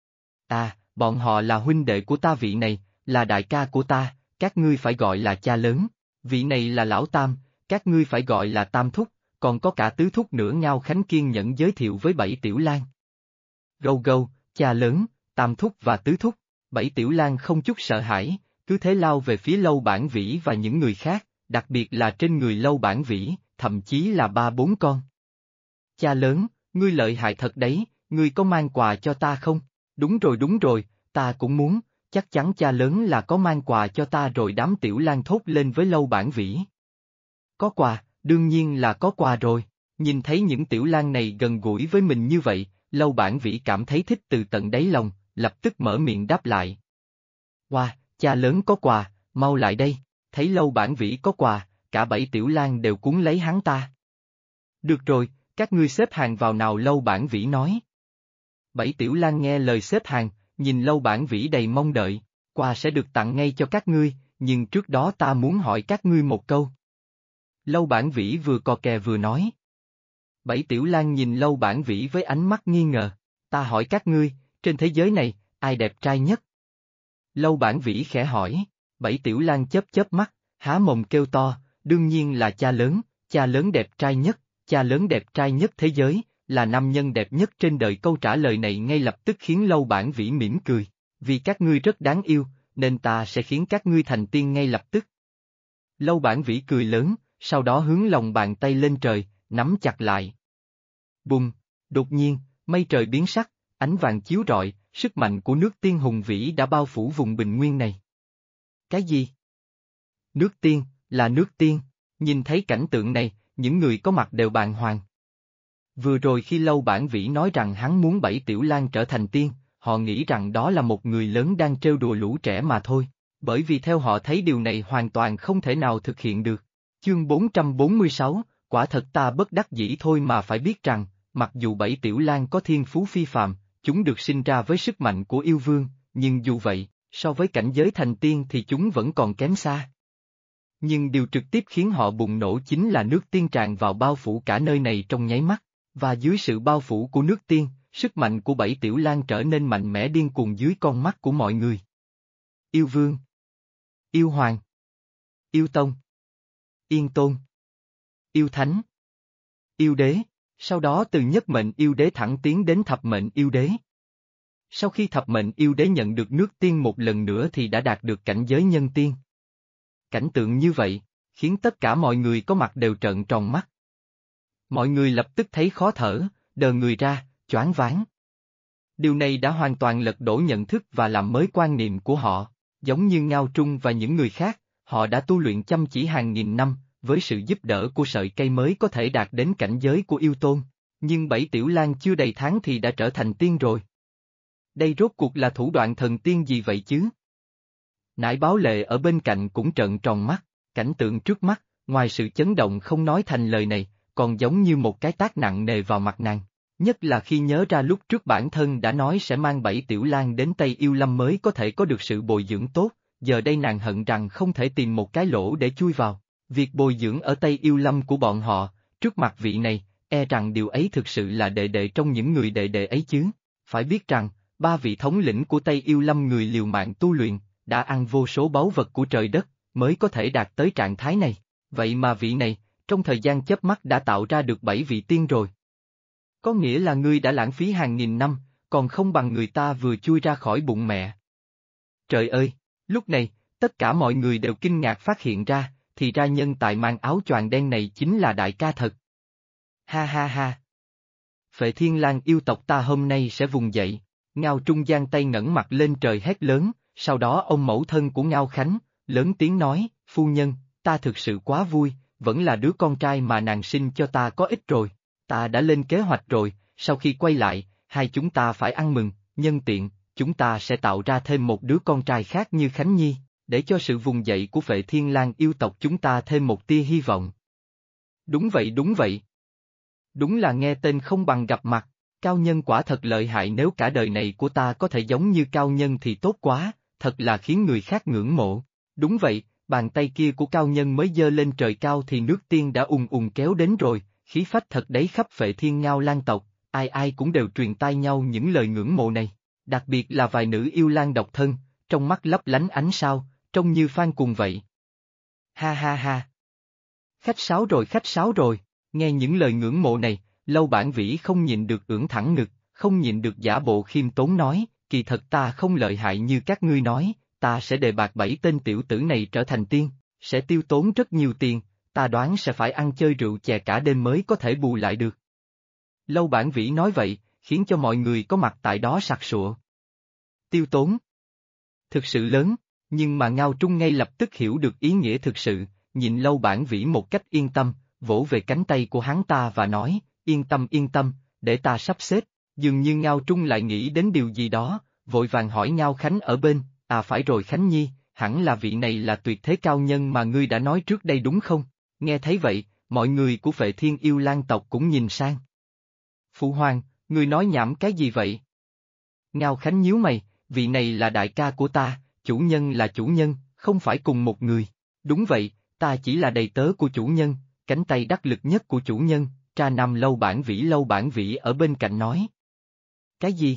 [SPEAKER 1] Bọn họ là huynh đệ của ta, vị này, là đại ca của ta, các ngươi phải gọi là cha lớn, vị này là lão Tam, các ngươi phải gọi là Tam Thúc, còn có cả Tứ Thúc nữa. Ngao Khánh kiên nhẫn giới thiệu với 7 tiểu lang. Gâu gâu, cha lớn, Tam Thúc và Tứ Thúc, 7 tiểu lang không chút sợ hãi, cứ thế lao về phía Lâu Bản Vĩ và những người khác, đặc biệt là trên người Lâu Bản Vĩ, thậm chí là 3-4 con. Cha lớn, ngươi lợi hại thật đấy, ngươi có mang quà cho ta không? Đúng rồi, ta cũng muốn, chắc chắn cha lớn là có mang quà cho ta rồi. Đám tiểu lang thốt lên với Lâu Bản Vĩ. Có quà, đương nhiên là có quà rồi, nhìn thấy những tiểu lang này gần gũi với mình như vậy, Lâu Bản Vĩ cảm thấy thích từ tận đáy lòng, lập tức mở miệng đáp lại. Wow, cha lớn có quà, mau lại đây, thấy Lâu Bản Vĩ có quà, cả 7 tiểu lang đều cuốn lấy hắn ta. Được rồi, các ngươi xếp hàng vào nào, Lâu Bản Vĩ nói. 7 tiểu lang nghe lời xếp hàng, nhìn Lâu Bản Vĩ đầy mong đợi, quà sẽ được tặng ngay cho các ngươi, nhưng trước đó ta muốn hỏi các ngươi một câu. Lâu Bản Vĩ vừa cò kè vừa nói. 7 tiểu lang nhìn Lâu Bản Vĩ với ánh mắt nghi ngờ, ta hỏi các ngươi, trên thế giới này, ai đẹp trai nhất? Lâu Bản Vĩ khẽ hỏi, 7 tiểu lang chớp mắt, há mồm kêu to, đương nhiên là cha lớn đẹp trai nhất, cha lớn đẹp trai nhất thế giới, là nam nhân đẹp nhất trên đời. Câu trả lời này ngay lập tức khiến Lâu Bản Vĩ mỉm cười, vì các ngươi rất đáng yêu, nên ta sẽ khiến các ngươi thành tiên ngay lập tức. Lâu Bản Vĩ cười lớn, sau đó hướng lòng bàn tay lên trời, nắm chặt lại. Bùng, đột nhiên, mây trời biến sắc, ánh vàng chiếu rọi, sức mạnh của nước tiên hùng vĩ đã bao phủ vùng bình nguyên này. Cái gì? Nước tiên, là nước tiên, nhìn thấy cảnh tượng này, những người có mặt đều bàng hoàng. Vừa rồi khi Lâu Bản Vĩ nói rằng hắn muốn 7 tiểu lang trở thành tiên, họ nghĩ rằng đó là một người lớn đang trêu đùa lũ trẻ mà thôi, bởi vì theo họ thấy điều này hoàn toàn không thể nào thực hiện được. Chương 446, quả thật ta bất đắc dĩ thôi mà phải biết rằng, mặc dù 7 tiểu lang có thiên phú phi phàm, chúng được sinh ra với sức mạnh của yêu vương, nhưng dù vậy, so với cảnh giới thành tiên thì chúng vẫn còn kém xa. Nhưng điều trực tiếp khiến họ bùng nổ chính là nước tiên tràn vào bao phủ cả nơi này trong nháy mắt, và dưới sự bao phủ của nước tiên, sức mạnh của 7 tiểu lang trở nên mạnh mẽ điên cuồng dưới con mắt của mọi người. Yêu vương, yêu hoàng, yêu tông, yên tôn, yêu thánh, yêu đế, sau đó từ nhất mệnh yêu đế thẳng tiến đến thập mệnh yêu đế. Sau khi thập mệnh yêu đế nhận được nước tiên một lần nữa thì đã đạt được cảnh giới nhân tiên. Cảnh tượng như vậy, khiến tất cả mọi người có mặt đều trợn tròn mắt. Mọi người lập tức thấy khó thở, đờ người ra, choáng váng. Điều này đã hoàn toàn lật đổ nhận thức và làm mới quan niệm của họ, giống như Ngao Trung và những người khác, họ đã tu luyện chăm chỉ hàng nghìn năm, với sự giúp đỡ của sợi cây mới có thể đạt đến cảnh giới của yêu tôn, nhưng 7 tiểu lang chưa đầy tháng thì đã trở thành tiên rồi. Đây rốt cuộc là thủ đoạn thần tiên gì vậy chứ? Nải Báo Lệ ở bên cạnh cũng trợn tròn mắt, cảnh tượng trước mắt, ngoài sự chấn động không nói thành lời này, còn giống như một cái tát nặng nề vào mặt nàng, nhất là khi nhớ ra lúc trước bản thân đã nói sẽ mang 7 tiểu lang đến Tây Yêu Lâm mới có thể có được sự bồi dưỡng tốt, giờ đây nàng hận rằng không thể tìm một cái lỗ để chui vào, Việc bồi dưỡng ở Tây Yêu Lâm của bọn họ, trước mặt vị này, e rằng điều ấy thực sự là đệ đệ trong những người đệ đệ ấy chứ. Phải biết rằng, ba vị thống lĩnh của Tây Yêu Lâm người liều mạng tu luyện, đã ăn vô số báu vật của trời đất, mới có thể đạt tới trạng thái này. Vậy mà vị này, trong thời gian chớp mắt đã tạo ra được 7 vị tiên rồi. Có nghĩa là ngươi đã lãng phí hàng nghìn năm, còn không bằng người ta vừa chui ra khỏi bụng mẹ. Trời ơi! Lúc này, tất cả mọi người đều kinh ngạc phát hiện ra, thì ra nhân tài mang áo choàng đen này chính là đại ca thật. Ha ha ha! Phệ Thiên Lang yêu tộc ta hôm nay sẽ vùng dậy. Ngao Trung giang tay ngẩng mặt lên trời hét lớn, sau đó ông mẫu thân của Ngao Khánh, lớn tiếng nói, phu nhân, ta thực sự quá vui, vẫn là đứa con trai mà nàng sinh cho ta có ích rồi. Ta đã lên kế hoạch rồi, sau khi quay lại, hai chúng ta phải ăn mừng, nhân tiện, chúng ta sẽ tạo ra thêm một đứa con trai khác như Khánh Nhi, để cho sự vùng dậy của Phệ Thiên Lang yêu tộc chúng ta thêm một tia hy vọng. Đúng vậy đúng vậy. Đúng là nghe tên không bằng gặp mặt, Cao Nhân quả thật lợi hại, nếu cả đời này của ta có thể giống như Cao Nhân thì tốt quá, thật là khiến người khác ngưỡng mộ. Đúng vậy, bàn tay kia của Cao Nhân mới giơ lên trời cao thì nước tiên đã ùn ùn kéo đến rồi, khí phách thật đấy khắp Phệ Thiên Ngao Lan tộc, ai ai cũng đều truyền tai nhau những lời ngưỡng mộ này, đặc biệt là vài nữ yêu lang độc thân, trong mắt lấp lánh ánh sao, trông như fan cùng vậy. Ha ha ha! Khách sáo rồi, nghe những lời ngưỡng mộ này, Lâu Bản Vĩ không nhịn được ưỡn thẳng ngực, không nhịn được giả bộ khiêm tốn nói, kỳ thật ta không lợi hại như các ngươi nói, ta sẽ đề bạt 7 tên tiểu tử này trở thành tiên, sẽ tiêu tốn rất nhiều tiền, ta đoán sẽ phải ăn chơi rượu chè cả đêm mới có thể bù lại được. Lâu Bản Vĩ nói vậy, khiến cho mọi người có mặt tại đó sặc sụa. Tiêu tốn. Thực sự lớn, nhưng mà Ngao Trung ngay lập tức hiểu được ý nghĩa thực sự, nhìn Lâu Bản Vĩ một cách yên tâm, vỗ về cánh tay của hắn ta và nói, yên tâm, để ta sắp xếp, dường như Ngao Trung lại nghĩ đến điều gì đó, vội vàng hỏi Ngao Khánh ở bên, phải rồi Khánh Nhi, hẳn là vị này là tuyệt thế cao nhân mà ngươi đã nói trước đây đúng không? Nghe thấy vậy, mọi người của Phệ Thiên Yêu Lang tộc cũng nhìn sang. Phụ hoàng, ngươi nói nhảm cái gì vậy? Ngao Khánh nhíu mày, vị này là đại ca của ta, chủ nhân là chủ nhân, không phải cùng một người. Đúng vậy, ta chỉ là đầy tớ của chủ nhân, cánh tay đắc lực nhất của chủ nhân, tra năm Lâu Bản Vĩ ở bên cạnh nói. Cái gì?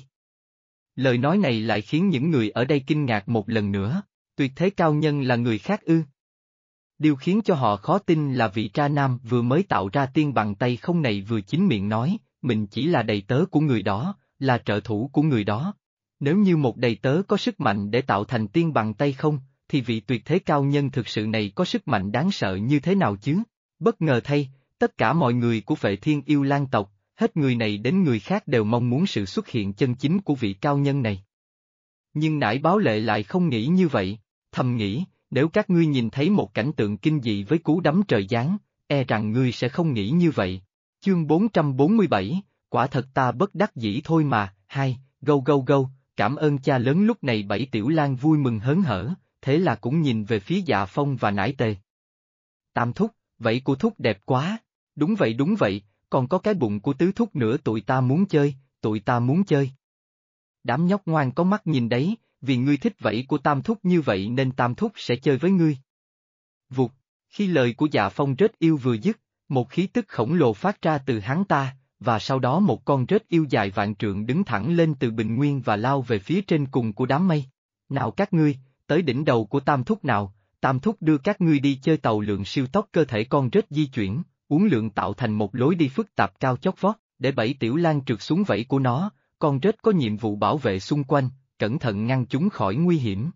[SPEAKER 1] Lời nói này lại khiến những người ở đây kinh ngạc một lần nữa, tuyệt thế cao nhân là người khác ư? Điều khiến cho họ khó tin là vị tra nam vừa mới tạo ra tiên bằng tay không này vừa chính miệng nói, mình chỉ là đầy tớ của người đó, là trợ thủ của người đó. Nếu như một đầy tớ có sức mạnh để tạo thành tiên bằng tay không, thì vị tuyệt thế cao nhân thực sự này có sức mạnh đáng sợ như thế nào chứ? Bất ngờ thay, tất cả mọi người của Phệ Thiên Yêu Lang tộc, hết người này đến người khác đều mong muốn sự xuất hiện chân chính của vị cao nhân này. Nhưng Nải Báo Lệ lại không nghĩ như vậy, thầm nghĩ, nếu các ngươi nhìn thấy một cảnh tượng kinh dị với cú đấm trời giáng, e rằng ngươi sẽ không nghĩ như vậy. Chương 447, quả thật ta bất đắc dĩ thôi mà, gâu, cảm ơn cha lớn. Lúc này Bảy Tiểu Lang vui mừng hớn hở, thế là cũng nhìn về phía Dạ Phong và Nải Tề. Tam thúc, vậy của thúc đẹp quá, đúng vậy, còn có cái bụng của tứ thúc nữa, tụi ta muốn chơi. Đám nhóc ngoan có mắt nhìn đấy, vì ngươi thích vẫy của tam thúc như vậy nên tam thúc sẽ chơi với ngươi. Vụt, khi lời của Dạ Phong rết yêu vừa dứt, một khí tức khổng lồ phát ra từ hắn ta, và sau đó một con rết yêu dài vạn trượng đứng thẳng lên từ bình nguyên và lao về phía trên cùng của đám mây. Nào các ngươi, tới đỉnh đầu của tam thúc nào, tam thúc đưa các ngươi đi chơi tàu lượn siêu tốc. Cơ thể con rết di chuyển, uốn lượn tạo thành một lối đi phức tạp cao chót vót, để Bảy Tiểu Lang trượt xuống vẫy của nó, con rết có nhiệm vụ bảo vệ xung quanh, cẩn thận ngăn chúng khỏi nguy hiểm.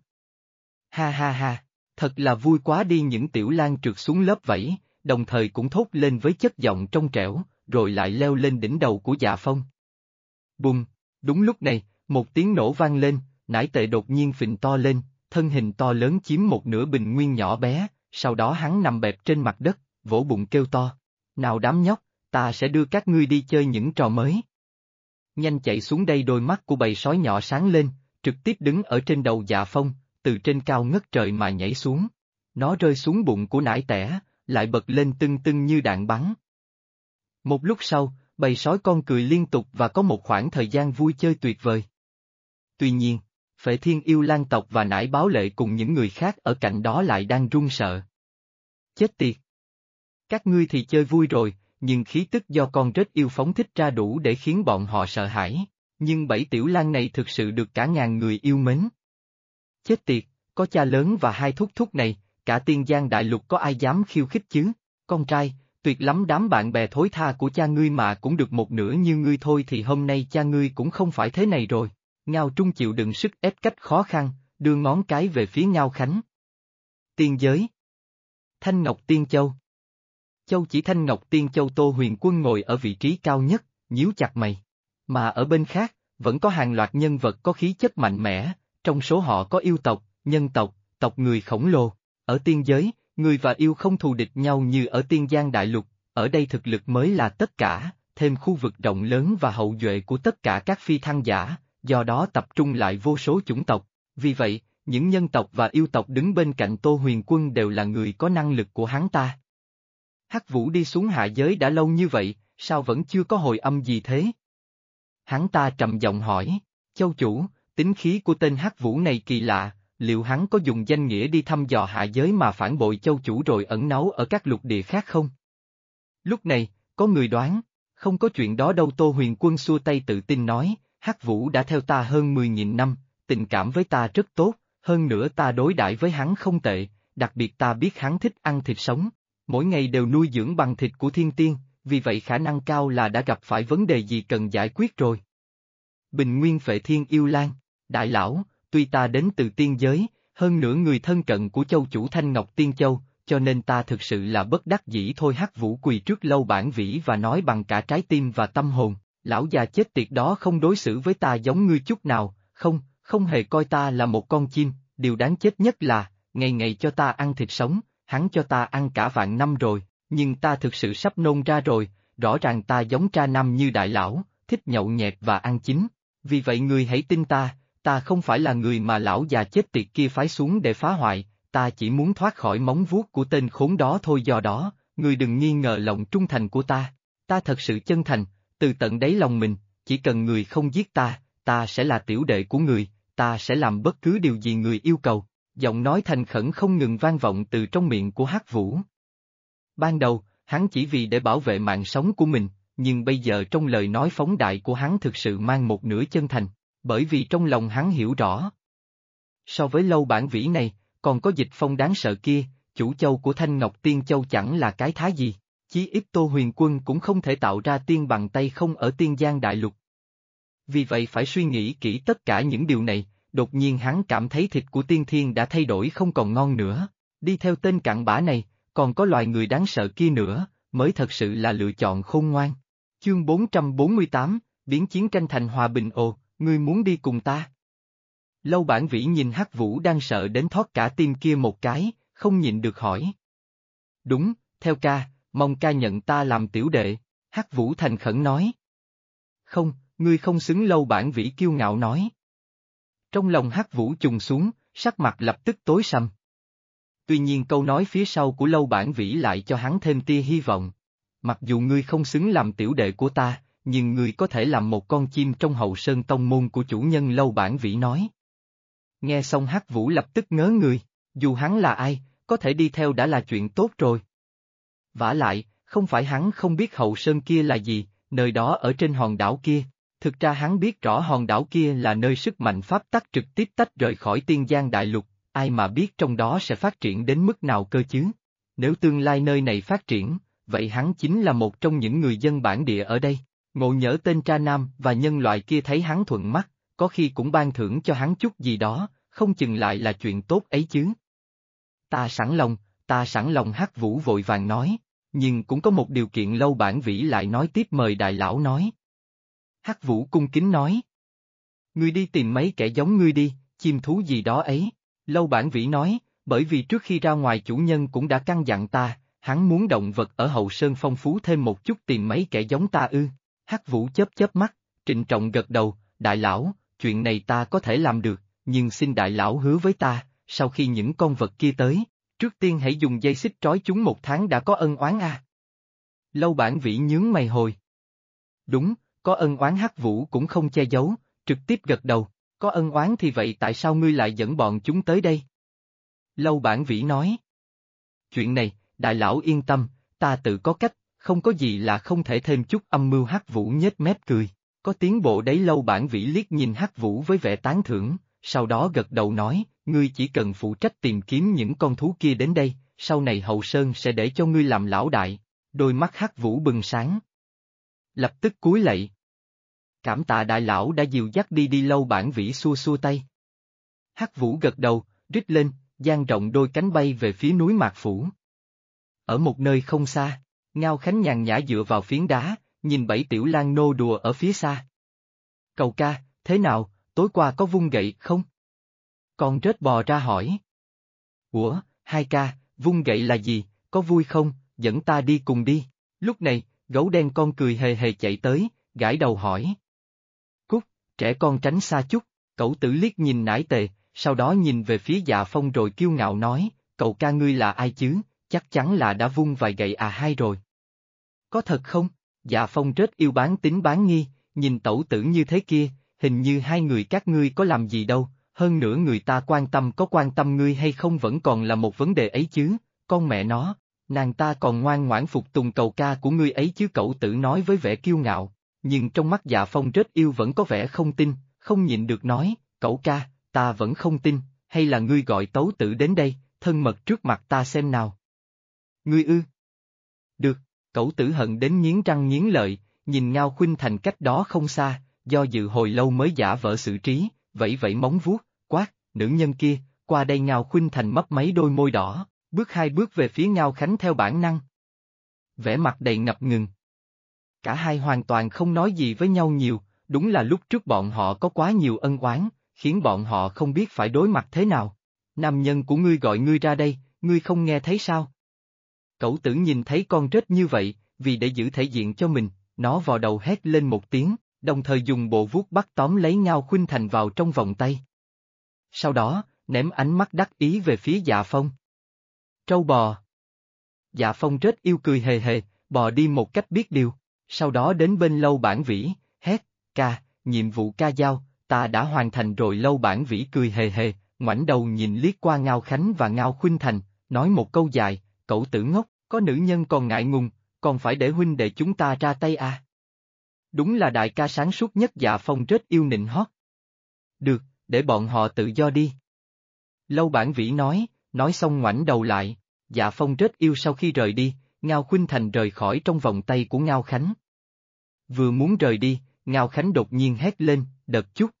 [SPEAKER 1] Ha ha ha, thật là vui quá đi. Những Tiểu Lang trượt xuống lớp vẫy, đồng thời cũng thốt lên với chất giọng trong trẻo, rồi lại leo lên đỉnh đầu của Dạ Phong. Bùng, đúng lúc này, một tiếng nổ vang lên, Nải Tề đột nhiên phình to lên, thân hình to lớn chiếm một nửa bình nguyên nhỏ bé, sau đó hắn nằm bẹp trên mặt đất, vỗ bụng kêu to. Nào đám nhóc, ta sẽ đưa các ngươi đi chơi những trò mới. Nhanh chạy xuống đây. Đôi mắt của bầy sói nhỏ sáng lên, trực tiếp đứng ở trên đầu Dạ Phong, từ trên cao ngất trời mà nhảy xuống. Nó rơi xuống bụng của Nải Tẻ, lại bật lên tưng tưng như đạn bắn. Một lúc sau, bầy sói con cười liên tục và có một khoảng thời gian vui chơi tuyệt vời. Tuy nhiên, Phệ Thiên Yêu Lang tộc và Nải Báo Lệ cùng những người khác ở cạnh đó lại đang run sợ. Chết tiệt, Các ngươi thì chơi vui rồi, nhưng khí tức do con rết yêu phóng thích ra đủ để khiến bọn họ sợ hãi. Nhưng bảy tiểu lang này thực sự được cả ngàn người yêu mến. Chết tiệt, có cha lớn và hai thúc thúc này, cả tiên giang đại lục có ai dám khiêu khích chứ? Con trai, tuyệt lắm đám bạn bè thối tha của cha ngươi mà cũng được một nửa như ngươi thôi thì hôm nay cha ngươi cũng không phải thế này rồi. Ngao Trung chịu đựng sức ép cách khó khăn, đưa ngón cái về phía Ngao Khánh. Tiên giới. Thanh Ngọc Tiên Châu. Châu chỉ Thanh Ngọc Tiên Châu Tô Huyền Quân ngồi ở vị trí cao nhất, nhíu chặt mày. Mà ở bên khác, vẫn có hàng loạt nhân vật có khí chất mạnh mẽ, trong số họ có yêu tộc, nhân tộc, tộc người khổng lồ. Ở tiên giới, người và yêu không thù địch nhau như ở tiên giang đại lục, ở đây thực lực mới là tất cả, thêm khu vực rộng lớn và hậu duệ của tất cả các phi thăng giả, do đó tập trung lại vô số chủng tộc. Vì vậy, những nhân tộc và yêu tộc đứng bên cạnh Tô Huyền Quân đều là người có năng lực của hắn ta. Hắc Vũ đi xuống hạ giới đã lâu như vậy, sao vẫn chưa có hồi âm gì thế? Hắn ta trầm giọng hỏi, châu chủ, tính khí của tên Hắc Vũ này kỳ lạ, liệu hắn có dùng danh nghĩa đi thăm dò hạ giới mà phản bội châu chủ rồi ẩn náu ở các lục địa khác không? Lúc này, có người đoán, không có chuyện đó đâu. Tô Huyền Quân xua tay tự tin nói, Hắc Vũ đã theo ta hơn 10.000 năm, tình cảm với ta rất tốt, hơn nữa ta đối đãi với hắn không tệ, đặc biệt ta biết hắn thích ăn thịt sống, mỗi ngày đều nuôi dưỡng bằng thịt của thiên tiên, vì vậy khả năng cao là đã gặp phải vấn đề gì cần giải quyết rồi. Bình Nguyên Phệ Thiên Yêu Lang, đại lão, tuy ta đến từ tiên giới, hơn nữa người thân cận của châu chủ Thanh Ngọc Tiên Châu, cho nên ta thực sự là bất đắc dĩ thôi. Hắc Vũ quỳ trước Lâu Bản Vĩ và nói bằng cả trái tim và tâm hồn, lão già chết tiệt đó không đối xử với ta giống ngươi chút nào, không hề coi ta là một con chim, điều đáng chết nhất là, ngày ngày cho ta ăn thịt sống, hắn cho ta ăn cả vạn năm rồi, nhưng ta thực sự sắp nôn ra rồi, rõ ràng ta giống tra nam như đại lão, thích nhậu nhẹt và ăn chín, vì vậy người hãy tin ta không phải là người mà lão già chết tiệt kia phái xuống để phá hoại, ta chỉ muốn thoát khỏi móng vuốt của tên khốn đó thôi. Do đó, người đừng nghi ngờ lòng trung thành của ta thật sự chân thành, từ tận đáy lòng mình, chỉ cần người không giết ta sẽ là tiểu đệ của người, ta sẽ làm bất cứ điều gì người yêu cầu. Giọng nói thành khẩn không ngừng vang vọng từ trong miệng của Hắc Vũ. Ban đầu, hắn chỉ vì để bảo vệ mạng sống của mình, nhưng bây giờ trong lời nói phóng đại của hắn thực sự mang một nửa chân thành, bởi vì trong lòng hắn hiểu rõ. So với Lâu Bản Vĩ này, còn có Dịch Phong đáng sợ kia, chủ châu của Thanh Ngọc Tiên Châu chẳng là cái thá gì, chí ít Tô Huyền Quân cũng không thể tạo ra tiên bằng tay không ở tiên giang đại lục. Vì vậy phải suy nghĩ kỹ tất cả những điều này. Đột nhiên hắn cảm thấy thịt của tiên thiên đã thay đổi không còn ngon nữa, đi theo tên cặn bã này, còn có loài người đáng sợ kia nữa, mới thật sự là lựa chọn khôn ngoan. Chương 448, biến chiến tranh thành hòa bình. Ồ, ngươi muốn đi cùng ta? Lâu Bản Vĩ nhìn Hắc Vũ đang sợ đến thoát cả tim kia một cái, không nhịn được hỏi. Đúng, theo ca, mong ca nhận ta làm tiểu đệ, Hắc Vũ thành khẩn nói. Không, ngươi không xứng. Lâu Bản Vĩ kiêu ngạo nói. Trong lòng Hắc Vũ trùng xuống, sắc mặt lập tức tối sầm. Tuy nhiên câu nói phía sau của Lâu Bản Vĩ lại cho hắn thêm tia hy vọng. Mặc dù ngươi không xứng làm tiểu đệ của ta, nhưng ngươi có thể làm một con chim trong Hậu Sơn tông môn của chủ nhân. Lâu Bản Vĩ nói. Nghe xong Hắc Vũ lập tức ngớ người, dù hắn là ai, có thể đi theo đã là chuyện tốt rồi. Vả lại, không phải hắn không biết Hậu Sơn kia là gì, nơi đó ở trên hòn đảo kia. Thực ra hắn biết rõ hòn đảo kia là nơi sức mạnh pháp tắc trực tiếp tách rời khỏi tiên giang đại lục, ai mà biết trong đó sẽ phát triển đến mức nào cơ chứ. Nếu tương lai nơi này phát triển, vậy hắn chính là một trong những người dân bản địa ở đây. Ngộ nhỡ tên Tra Nam và nhân loại kia thấy hắn thuận mắt, có khi cũng ban thưởng cho hắn chút gì đó, không chừng lại là chuyện tốt ấy chứ. Ta sẵn lòng. Hắc Vũ vội vàng nói, nhưng cũng có một điều kiện. Lâu Bản Vĩ lại nói tiếp. Mời đại lão nói. Hắc Vũ cung kính nói. Ngươi đi tìm mấy kẻ giống ngươi đi, chim thú gì đó ấy. Lâu Bản Vĩ nói, bởi vì trước khi ra ngoài chủ nhân cũng đã căn dặn ta, hắn muốn động vật ở Hậu Sơn phong phú thêm một chút, tìm mấy kẻ giống ta ư. Hắc Vũ chớp chớp mắt, trịnh trọng gật đầu, đại lão, chuyện này ta có thể làm được, nhưng xin đại lão hứa với ta, sau khi những con vật kia tới, trước tiên hãy dùng dây xích trói chúng 1 tháng đã có ân oán à. Lâu Bản Vĩ nhướng mày hồi. Đúng, có ân oán. Hắc Vũ cũng không che giấu, trực tiếp gật đầu, có ân oán thì vậy tại sao ngươi lại dẫn bọn chúng tới đây? Lâu Bản Vĩ nói. Chuyện này, đại lão yên tâm, ta tự có cách, không có gì là không thể thêm chút âm mưu. Hắc Vũ nhếch mép cười. Có tiến bộ đấy. Lâu Bản Vĩ liếc nhìn Hắc Vũ với vẻ tán thưởng, sau đó gật đầu nói, ngươi chỉ cần phụ trách tìm kiếm những con thú kia đến đây, sau này Hậu Sơn sẽ để cho ngươi làm lão đại. Đôi mắt Hắc Vũ bừng sáng. Lập tức cúi lạy. Cảm tạ đại lão đã dìu dắt đi. Lâu Bản Vĩ xua xua tay. Hắc Vũ gật đầu, rít lên, dang rộng đôi cánh bay về phía núi Mạc Phủ. Ở một nơi không xa, Ngao Khánh nhàn nhã dựa vào phiến đá, nhìn Bảy Tiểu Lang nô đùa ở phía xa. Cậu ca, thế nào, tối qua có vung gậy không? Con rết bò ra hỏi. Ủa, hai ca, vung gậy là gì, có vui không, dẫn ta đi cùng đi. Lúc này, gấu đen con cười hề hề chạy tới, gãi đầu hỏi. Cút, trẻ con tránh xa chút. Cẩu Tử liếc nhìn Nải Tề, sau đó nhìn về phía Dạ Phong rồi kiêu ngạo nói, cậu ca ngươi là ai chứ, chắc chắn là đã vung vài gậy à hai rồi. Có thật không? Dạ Phong rất yêu bán tín bán nghi, nhìn Tẩu Tử như thế kia, hình như hai người các ngươi có làm gì đâu, hơn nữa người ta quan tâm có quan tâm ngươi hay không vẫn còn là một vấn đề ấy chứ, con mẹ nó, nàng ta còn ngoan ngoãn phục tùng cầu ca của ngươi ấy chứ. Cẩu Tử nói với vẻ kiêu ngạo, nhưng trong mắt Dạ Phong rất yêu vẫn có vẻ không tin, không nhịn được nói, cẩu ca, ta vẫn không tin, hay là ngươi gọi Tấu Tử đến đây, thân mật trước mặt ta xem nào. Ngươi ư? Được. Cẩu Tử hận đến nghiến răng nghiến lợi, nhìn Ngao Khuynh Thành cách đó không xa, do dự hồi lâu mới giả vờ xử trí, vẫy vẫy móng vuốt, quát, nữ nhân kia, qua đây. Ngao Khuynh Thành mấp mấy đôi môi đỏ, bước hai bước về phía Ngao Khánh theo bản năng. Vẻ mặt đầy ngập ngừng. Cả hai hoàn toàn không nói gì với nhau nhiều, đúng là lúc trước bọn họ có quá nhiều ân oán, khiến bọn họ không biết phải đối mặt thế nào. Nam nhân của ngươi gọi ngươi ra đây, ngươi không nghe thấy sao? Cẩu Tử nhìn thấy con rết như vậy, vì để giữ thể diện cho mình, nó vò đầu hét lên một tiếng, đồng thời dùng bộ vuốt bắt tóm lấy Ngao Khuynh Thành vào trong vòng tay. Sau đó, ném ánh mắt đắc ý về phía Dạ Phong. Trâu bò. Dạ Phong rết yêu cười hề hề, bò đi một cách biết điều, sau đó đến bên Lâu Bản Vĩ, hét, ca, nhiệm vụ ca giao, ta đã hoàn thành rồi. Lâu Bản Vĩ cười hề hề, ngoảnh đầu nhìn liếc qua Ngao Khánh và Ngao Khuynh Thành, nói một câu dài, Cẩu Tử ngốc, có nữ nhân còn ngại ngùng, còn phải để huynh đệ chúng ta ra tay à? Đúng là đại ca sáng suốt nhất. Dạ Phong rất yêu nịnh hót. Được, để bọn họ tự do đi. Lâu Bản Vĩ nói xong ngoảnh đầu lại, Dạ Phong rất yêu. Sau khi rời đi, Ngao Khuynh Thành rời khỏi trong vòng tay của Ngao Khánh. Vừa muốn rời đi, Ngao Khánh đột nhiên hét lên, đợt chút.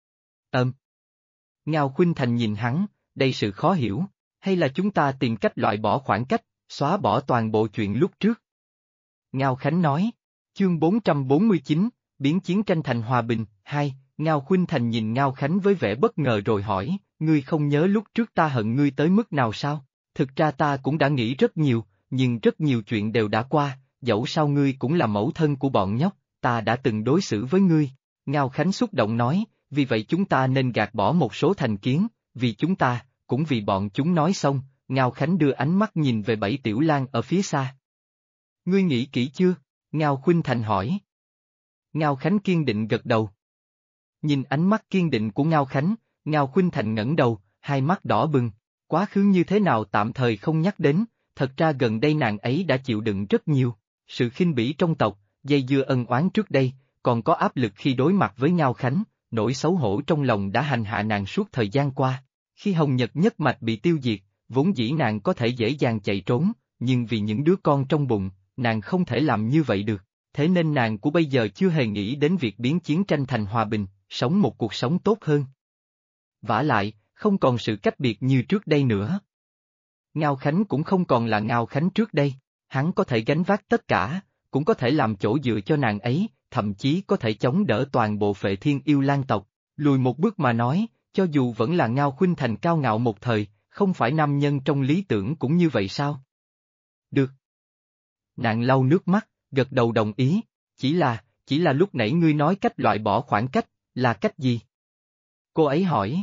[SPEAKER 1] Ngao Khuynh Thành nhìn hắn, đây sự khó hiểu, hay là chúng ta tìm cách loại bỏ khoảng cách, xóa bỏ toàn bộ chuyện lúc trước? Ngao Khánh nói, chương 449, biến chiến tranh thành hòa bình, 2, Ngao Khuynh Thành nhìn Ngao Khánh với vẻ bất ngờ rồi hỏi, ngươi không nhớ lúc trước ta hận ngươi tới mức nào sao? Thực ra ta cũng đã nghĩ rất nhiều, nhưng rất nhiều chuyện đều đã qua, dẫu sao ngươi cũng là mẫu thân của bọn nhóc, ta đã từng đối xử với ngươi. Ngao Khánh xúc động nói, vì vậy chúng ta nên gạt bỏ một số thành kiến, vì chúng ta, cũng vì bọn chúng. Nói xong, Ngao Khánh đưa ánh mắt nhìn về Bảy Tiểu Lang ở phía xa. Ngươi nghĩ kỹ chưa? Ngao Khuynh Thành hỏi. Ngao Khánh kiên định gật đầu. Nhìn ánh mắt kiên định của Ngao Khánh, Ngao Khuynh Thành ngẩng đầu, hai mắt đỏ bừng. Quá khứ như thế nào tạm thời không nhắc đến, thật ra gần đây nàng ấy đã chịu đựng rất nhiều, sự khinh bỉ trong tộc, dây dưa ân oán trước đây, còn có áp lực khi đối mặt với Ngao Khánh, nỗi xấu hổ trong lòng đã hành hạ nàng suốt thời gian qua. Khi Hồng Nhật nhất mạch bị tiêu diệt, vốn dĩ nàng có thể dễ dàng chạy trốn, nhưng vì những đứa con trong bụng, nàng không thể làm như vậy được, thế nên nàng của bây giờ chưa hề nghĩ đến việc biến chiến tranh thành hòa bình, sống một cuộc sống tốt hơn. Vả lại, không còn sự cách biệt như trước đây nữa. Ngao Khánh cũng không còn là Ngao Khánh trước đây, hắn có thể gánh vác tất cả, cũng có thể làm chỗ dựa cho nàng ấy, thậm chí có thể chống đỡ toàn bộ Phệ Thiên Yêu Lang tộc. Lùi một bước mà nói, cho dù vẫn là Ngao Khuynh Thành cao ngạo một thời, không phải nam nhân trong lý tưởng cũng như vậy sao? Được. Nàng lau nước mắt, gật đầu đồng ý, chỉ là lúc nãy ngươi nói cách loại bỏ khoảng cách, là cách gì? Cô ấy hỏi.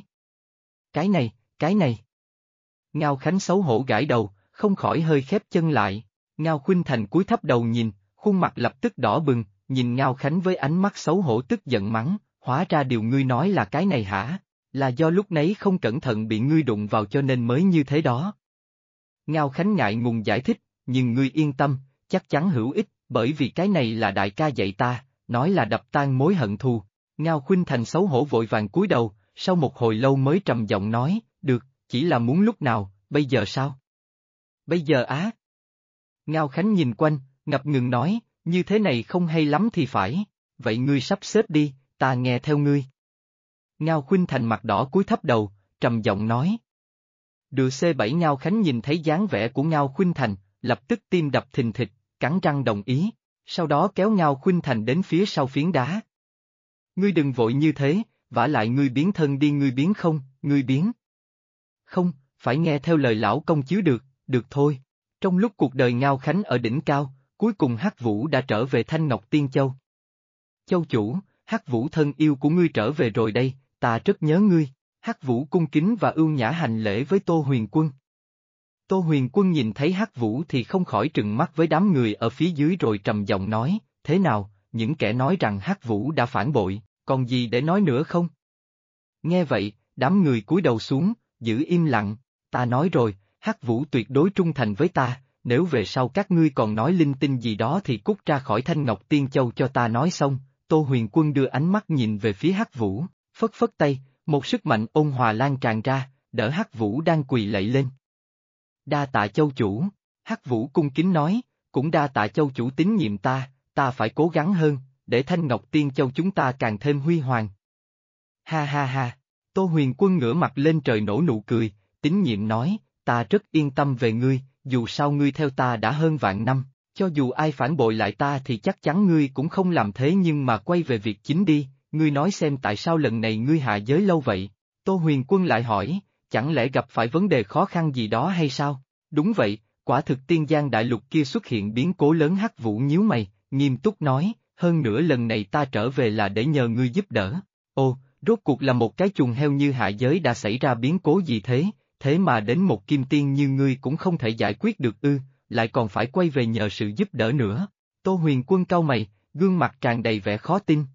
[SPEAKER 1] Cái này. Ngao Khánh xấu hổ gãi đầu, không khỏi hơi khép chân lại. Ngao Khuynh Thành cúi thấp đầu nhìn, khuôn mặt lập tức đỏ bừng, nhìn Ngao Khánh với ánh mắt xấu hổ tức giận mắng, hóa ra điều ngươi nói là cái này hả? Là do lúc nấy không cẩn thận bị ngươi đụng vào cho nên mới như thế đó. Ngao Khánh ngại ngùng giải thích, nhưng ngươi yên tâm, chắc chắn hữu ích, bởi vì cái này là đại ca dạy ta, nói là đập tan mối hận thù. Ngao Khuynh Thành xấu hổ vội vàng cúi đầu, sau một hồi lâu mới trầm giọng nói, được, chỉ là muốn lúc nào, bây giờ sao? Bây giờ á? Ngao Khánh nhìn quanh, ngập ngừng nói, như thế này không hay lắm thì phải, vậy ngươi sắp xếp đi, ta nghe theo ngươi. Ngao Khuynh Thành mặt đỏ cúi thấp đầu, trầm giọng nói. Đựa C7 Ngao Khánh nhìn thấy dáng vẻ của Ngao Khuynh Thành, lập tức tim đập thình thịch, cắn răng đồng ý, sau đó kéo Ngao Khuynh Thành đến phía sau phiến đá. Ngươi đừng vội như thế, vả lại ngươi biến thân đi, ngươi biến không, ngươi biến. Không, phải nghe theo lời lão công chứ được thôi. Trong lúc cuộc đời Ngao Khánh ở đỉnh cao, cuối cùng Hắc Vũ đã trở về Thanh Ngọc Tiên Châu. Châu chủ, Hắc Vũ thân yêu của ngươi trở về rồi đây, ta rất nhớ ngươi. Hắc Vũ cung kính và ưu nhã hành lễ với Tô Huyền Quân. Tô Huyền Quân nhìn thấy Hắc Vũ thì không khỏi trừng mắt với đám người ở phía dưới rồi trầm giọng nói, thế nào, những kẻ nói rằng Hắc Vũ đã phản bội, còn gì để nói nữa không? Nghe vậy, đám người cúi đầu xuống, giữ im lặng, ta nói rồi, Hắc Vũ tuyệt đối trung thành với ta, nếu về sau các ngươi còn nói linh tinh gì đó thì cút ra khỏi Thanh Ngọc Tiên Châu cho ta nói xong. Tô Huyền Quân đưa ánh mắt nhìn về phía Hắc Vũ, phất phất tay, một sức mạnh ôn hòa lan tràn ra, đỡ Hắc Vũ đang quỳ lạy lên. Đa tạ châu chủ, Hắc Vũ cung kính nói, cũng đa tạ châu chủ tín nhiệm ta phải cố gắng hơn, để Thanh Ngọc Tiên Châu chúng ta càng thêm huy hoàng. Ha ha ha, Tô Huyền Quân ngửa mặt lên trời nổ nụ cười, tín nhiệm nói, ta rất yên tâm về ngươi, dù sao ngươi theo ta đã hơn vạn năm, cho dù ai phản bội lại ta thì chắc chắn ngươi cũng không làm thế, nhưng mà quay về việc chính đi, ngươi nói xem tại sao lần này ngươi hạ giới lâu vậy? Tô Huyền Quân lại hỏi, chẳng lẽ gặp phải vấn đề khó khăn gì đó hay sao? Đúng vậy, quả thực Tiên Giang Đại Lục kia xuất hiện biến cố lớn. Hắc Vũ nhíu mày, nghiêm túc nói, hơn nữa lần này ta trở về là để nhờ ngươi giúp đỡ. Ồ, rốt cuộc là một cái chuồng heo như hạ giới đã xảy ra biến cố gì thế, thế mà đến một kim tiên như ngươi cũng không thể giải quyết được ư, lại còn phải quay về nhờ sự giúp đỡ nữa. Tô Huyền Quân cau mày, gương mặt tràn đầy vẻ khó tin.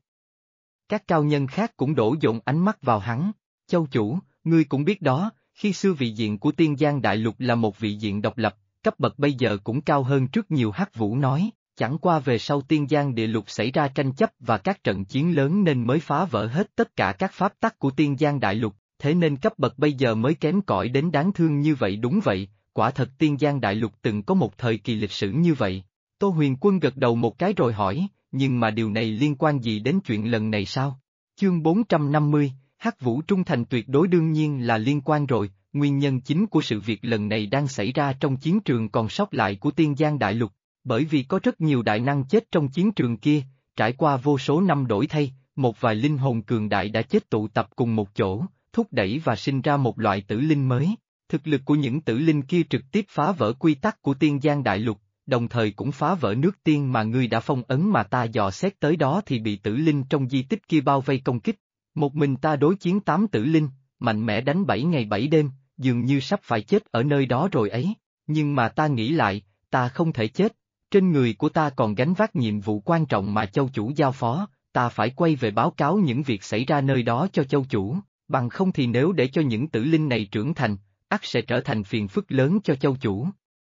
[SPEAKER 1] Các cao nhân khác cũng đổ dồn ánh mắt vào hắn, châu chủ, ngươi cũng biết đó, khi xưa vị diện của Tiên Giang Đại Lục là một vị diện độc lập, cấp bậc bây giờ cũng cao hơn trước nhiều. Hắc Vũ nói, chẳng qua về sau Tiên Giang Địa Lục xảy ra tranh chấp và các trận chiến lớn nên mới phá vỡ hết tất cả các pháp tắc của Tiên Giang Đại Lục, thế nên cấp bậc bây giờ mới kém cỏi đến đáng thương như vậy. Đúng vậy, quả thật Tiên Giang Đại Lục từng có một thời kỳ lịch sử như vậy. Tô Huyền Quân gật đầu một cái rồi hỏi, nhưng mà điều này liên quan gì đến chuyện lần này sao? Chương 450, Hắc Vũ trung thành tuyệt đối đương nhiên là liên quan rồi, nguyên nhân chính của sự việc lần này đang xảy ra trong chiến trường còn sót lại của Tiên Giang Đại Lục, bởi vì có rất nhiều đại năng chết trong chiến trường kia, trải qua vô số năm đổi thay, một vài linh hồn cường đại đã chết tụ tập cùng một chỗ, thúc đẩy và sinh ra một loại tử linh mới. Thực lực của những tử linh kia trực tiếp phá vỡ quy tắc của Tiên Giang Đại Lục, đồng thời cũng phá vỡ nước tiên mà ngươi đã phong ấn, mà ta dò xét tới đó thì bị tử linh trong di tích kia bao vây công kích. Một mình ta đối chiến 8 tử linh, mạnh mẽ đánh 7 ngày 7 đêm, dường như sắp phải chết ở nơi đó rồi ấy, nhưng mà ta nghĩ lại, ta không thể chết, trên người của ta còn gánh vác nhiệm vụ quan trọng mà châu chủ giao phó, ta phải quay về báo cáo những việc xảy ra nơi đó cho châu chủ, bằng không thì nếu để cho những tử linh này trưởng thành, ắt sẽ trở thành phiền phức lớn cho châu chủ.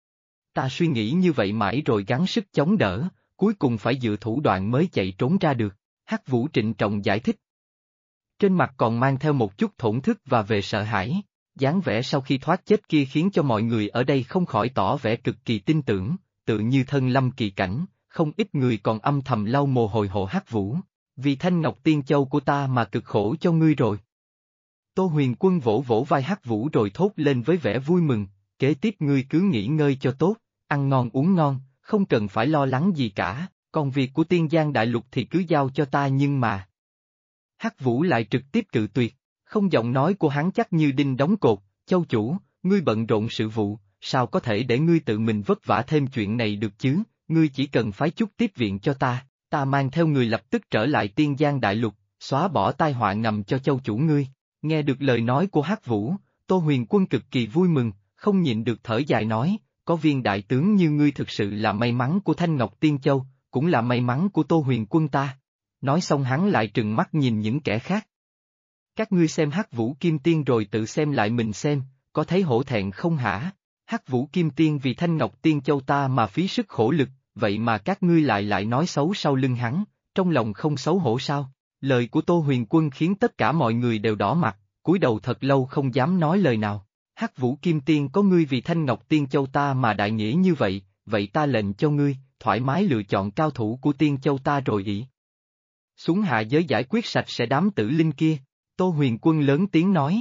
[SPEAKER 1] Ta suy nghĩ như vậy mãi rồi gắng sức chống đỡ, cuối cùng phải dựa thủ đoạn mới chạy trốn ra được. Hắc Vũ trịnh trọng giải thích. Trên mặt còn mang theo một chút thổn thức và về sợ hãi, dáng vẻ sau khi thoát chết kia khiến cho mọi người ở đây không khỏi tỏ vẻ cực kỳ tin tưởng, tự như thân lâm kỳ cảnh, không ít người còn âm thầm lau mồ hôi hộ Hắc Vũ, vì Thanh Ngọc Tiên Châu của ta mà cực khổ cho ngươi rồi. Tô Huyền Quân vỗ vỗ vai Hắc Vũ rồi thốt lên với vẻ vui mừng, kế tiếp ngươi cứ nghỉ ngơi cho tốt, ăn ngon uống ngon, không cần phải lo lắng gì cả, còn việc của Tiên Giang Đại Lục thì cứ giao cho ta. Nhưng mà Hắc Vũ lại trực tiếp cự tuyệt, không, giọng nói của hắn chắc như đinh đóng cột, châu chủ, ngươi bận rộn sự vụ, sao có thể để ngươi tự mình vất vả thêm chuyện này được chứ, ngươi chỉ cần phái chút tiếp viện cho ta mang theo người lập tức trở lại Tiên Giang Đại Lục, xóa bỏ tai họa ngầm cho châu chủ ngươi. Nghe được lời nói của Hắc Vũ, Tô Huyền Quân cực kỳ vui mừng, không nhịn được thở dài nói, có viên đại tướng như ngươi thực sự là may mắn của Thanh Ngọc Tiên Châu, cũng là may mắn của Tô Huyền Quân ta. Nói xong hắn lại trừng mắt nhìn những kẻ khác. Các ngươi xem Hắc Vũ Kim Tiên rồi tự xem lại mình xem, có thấy hổ thẹn không hả? Hắc Vũ Kim Tiên vì Thanh Ngọc Tiên Châu ta mà phí sức khổ lực, vậy mà các ngươi lại nói xấu sau lưng hắn, trong lòng không xấu hổ sao? Lời của Tô Huyền Quân khiến tất cả mọi người đều đỏ mặt, cúi đầu thật lâu không dám nói lời nào. Hắc Vũ Kim Tiên có ngươi vì Thanh Ngọc Tiên Châu ta mà đại nghĩa như vậy, vậy ta lệnh cho ngươi, thoải mái lựa chọn cao thủ của Tiên Châu ta rồi ỷ. Xuống hạ giới giải quyết sạch sẽ đám tử linh kia, Tô Huyền Quân lớn tiếng nói.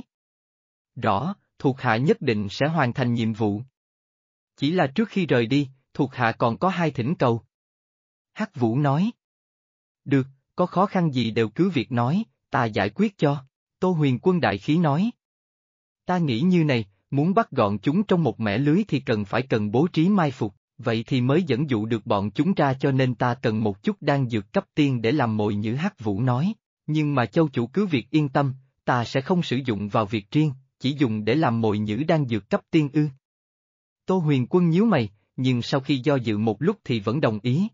[SPEAKER 1] Rõ, thuộc hạ nhất định sẽ hoàn thành nhiệm vụ. Chỉ là trước khi rời đi, thuộc hạ còn có 2 thỉnh cầu. Hắc Vũ nói. Được, có khó khăn gì đều cứ việc nói, ta giải quyết cho. Tô Huyền Quân đại khí nói. Ta nghĩ như này, muốn bắt gọn chúng trong một mẻ lưới thì cần bố trí mai phục, vậy thì mới dẫn dụ được bọn chúng ra, cho nên ta cần một chút đan dược cấp tiên để làm mồi nhử. Hắc Vũ nói, nhưng mà châu chủ cứ việc yên tâm, ta sẽ không sử dụng vào việc riêng, chỉ dùng để làm mồi nhử đan dược cấp tiên ư. Tô Huyền Quân nhíu mày, nhưng sau khi do dự một lúc thì vẫn đồng ý.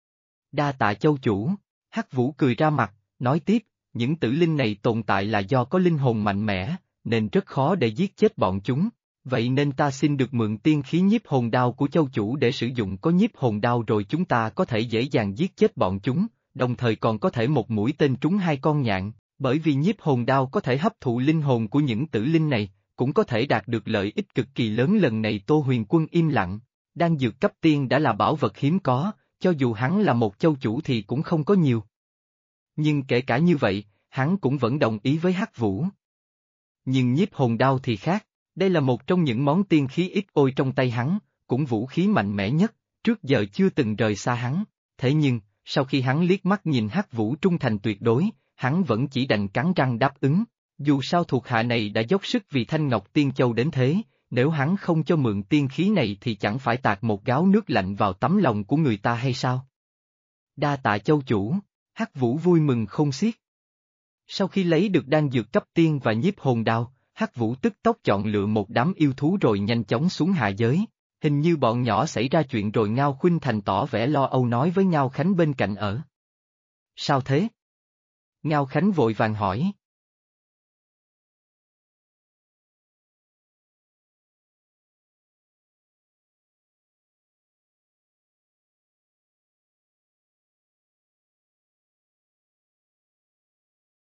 [SPEAKER 1] Đa tạ châu chủ, Hắc Vũ cười ra mặt, nói tiếp, những tử linh này tồn tại là do có linh hồn mạnh mẽ, nên rất khó để giết chết bọn chúng, vậy nên ta xin được mượn tiên khí nhiếp hồn đao của châu chủ để sử dụng. Có nhiếp hồn đao rồi chúng ta có thể dễ dàng giết chết bọn chúng, đồng thời còn có thể một mũi tên trúng 2 con nhạn, bởi vì nhiếp hồn đao có thể hấp thụ linh hồn của những tử linh này, cũng có thể đạt được lợi ích cực kỳ lớn. Lần này Tô Huyền Quân im lặng, đan dược cấp tiên đã là bảo vật hiếm có, cho dù hắn là một châu chủ thì cũng không có nhiều. Nhưng kể cả như vậy, hắn cũng vẫn đồng ý với Hắc Vũ. Nhưng nhiếp hồn đao thì khác, đây là một trong những món tiên khí ít ôi trong tay hắn, cũng vũ khí mạnh mẽ nhất, trước giờ chưa từng rời xa hắn. Thế nhưng, sau khi hắn liếc mắt nhìn Hắc Vũ trung thành tuyệt đối, hắn vẫn chỉ đành cắn răng đáp ứng. Dù sao thuộc hạ này đã dốc sức vì Thanh Ngọc Tiên Châu đến thế, nếu hắn không cho mượn tiên khí này thì chẳng phải tạt một gáo nước lạnh vào tấm lòng của người ta hay sao? Đa tạ châu chủ, Hắc Vũ vui mừng không xiết. Sau khi lấy được đan dược cấp tiên và nhiếp hồn đao, Hắc Vũ tức tốc chọn lựa một đám yêu thú rồi nhanh chóng xuống hạ giới. Hình như bọn nhỏ xảy ra chuyện rồi. Ngao Khuynh Thành tỏ vẻ lo âu nói với Ngao Khánh bên cạnh ở. Sao thế? Ngao Khánh vội vàng hỏi.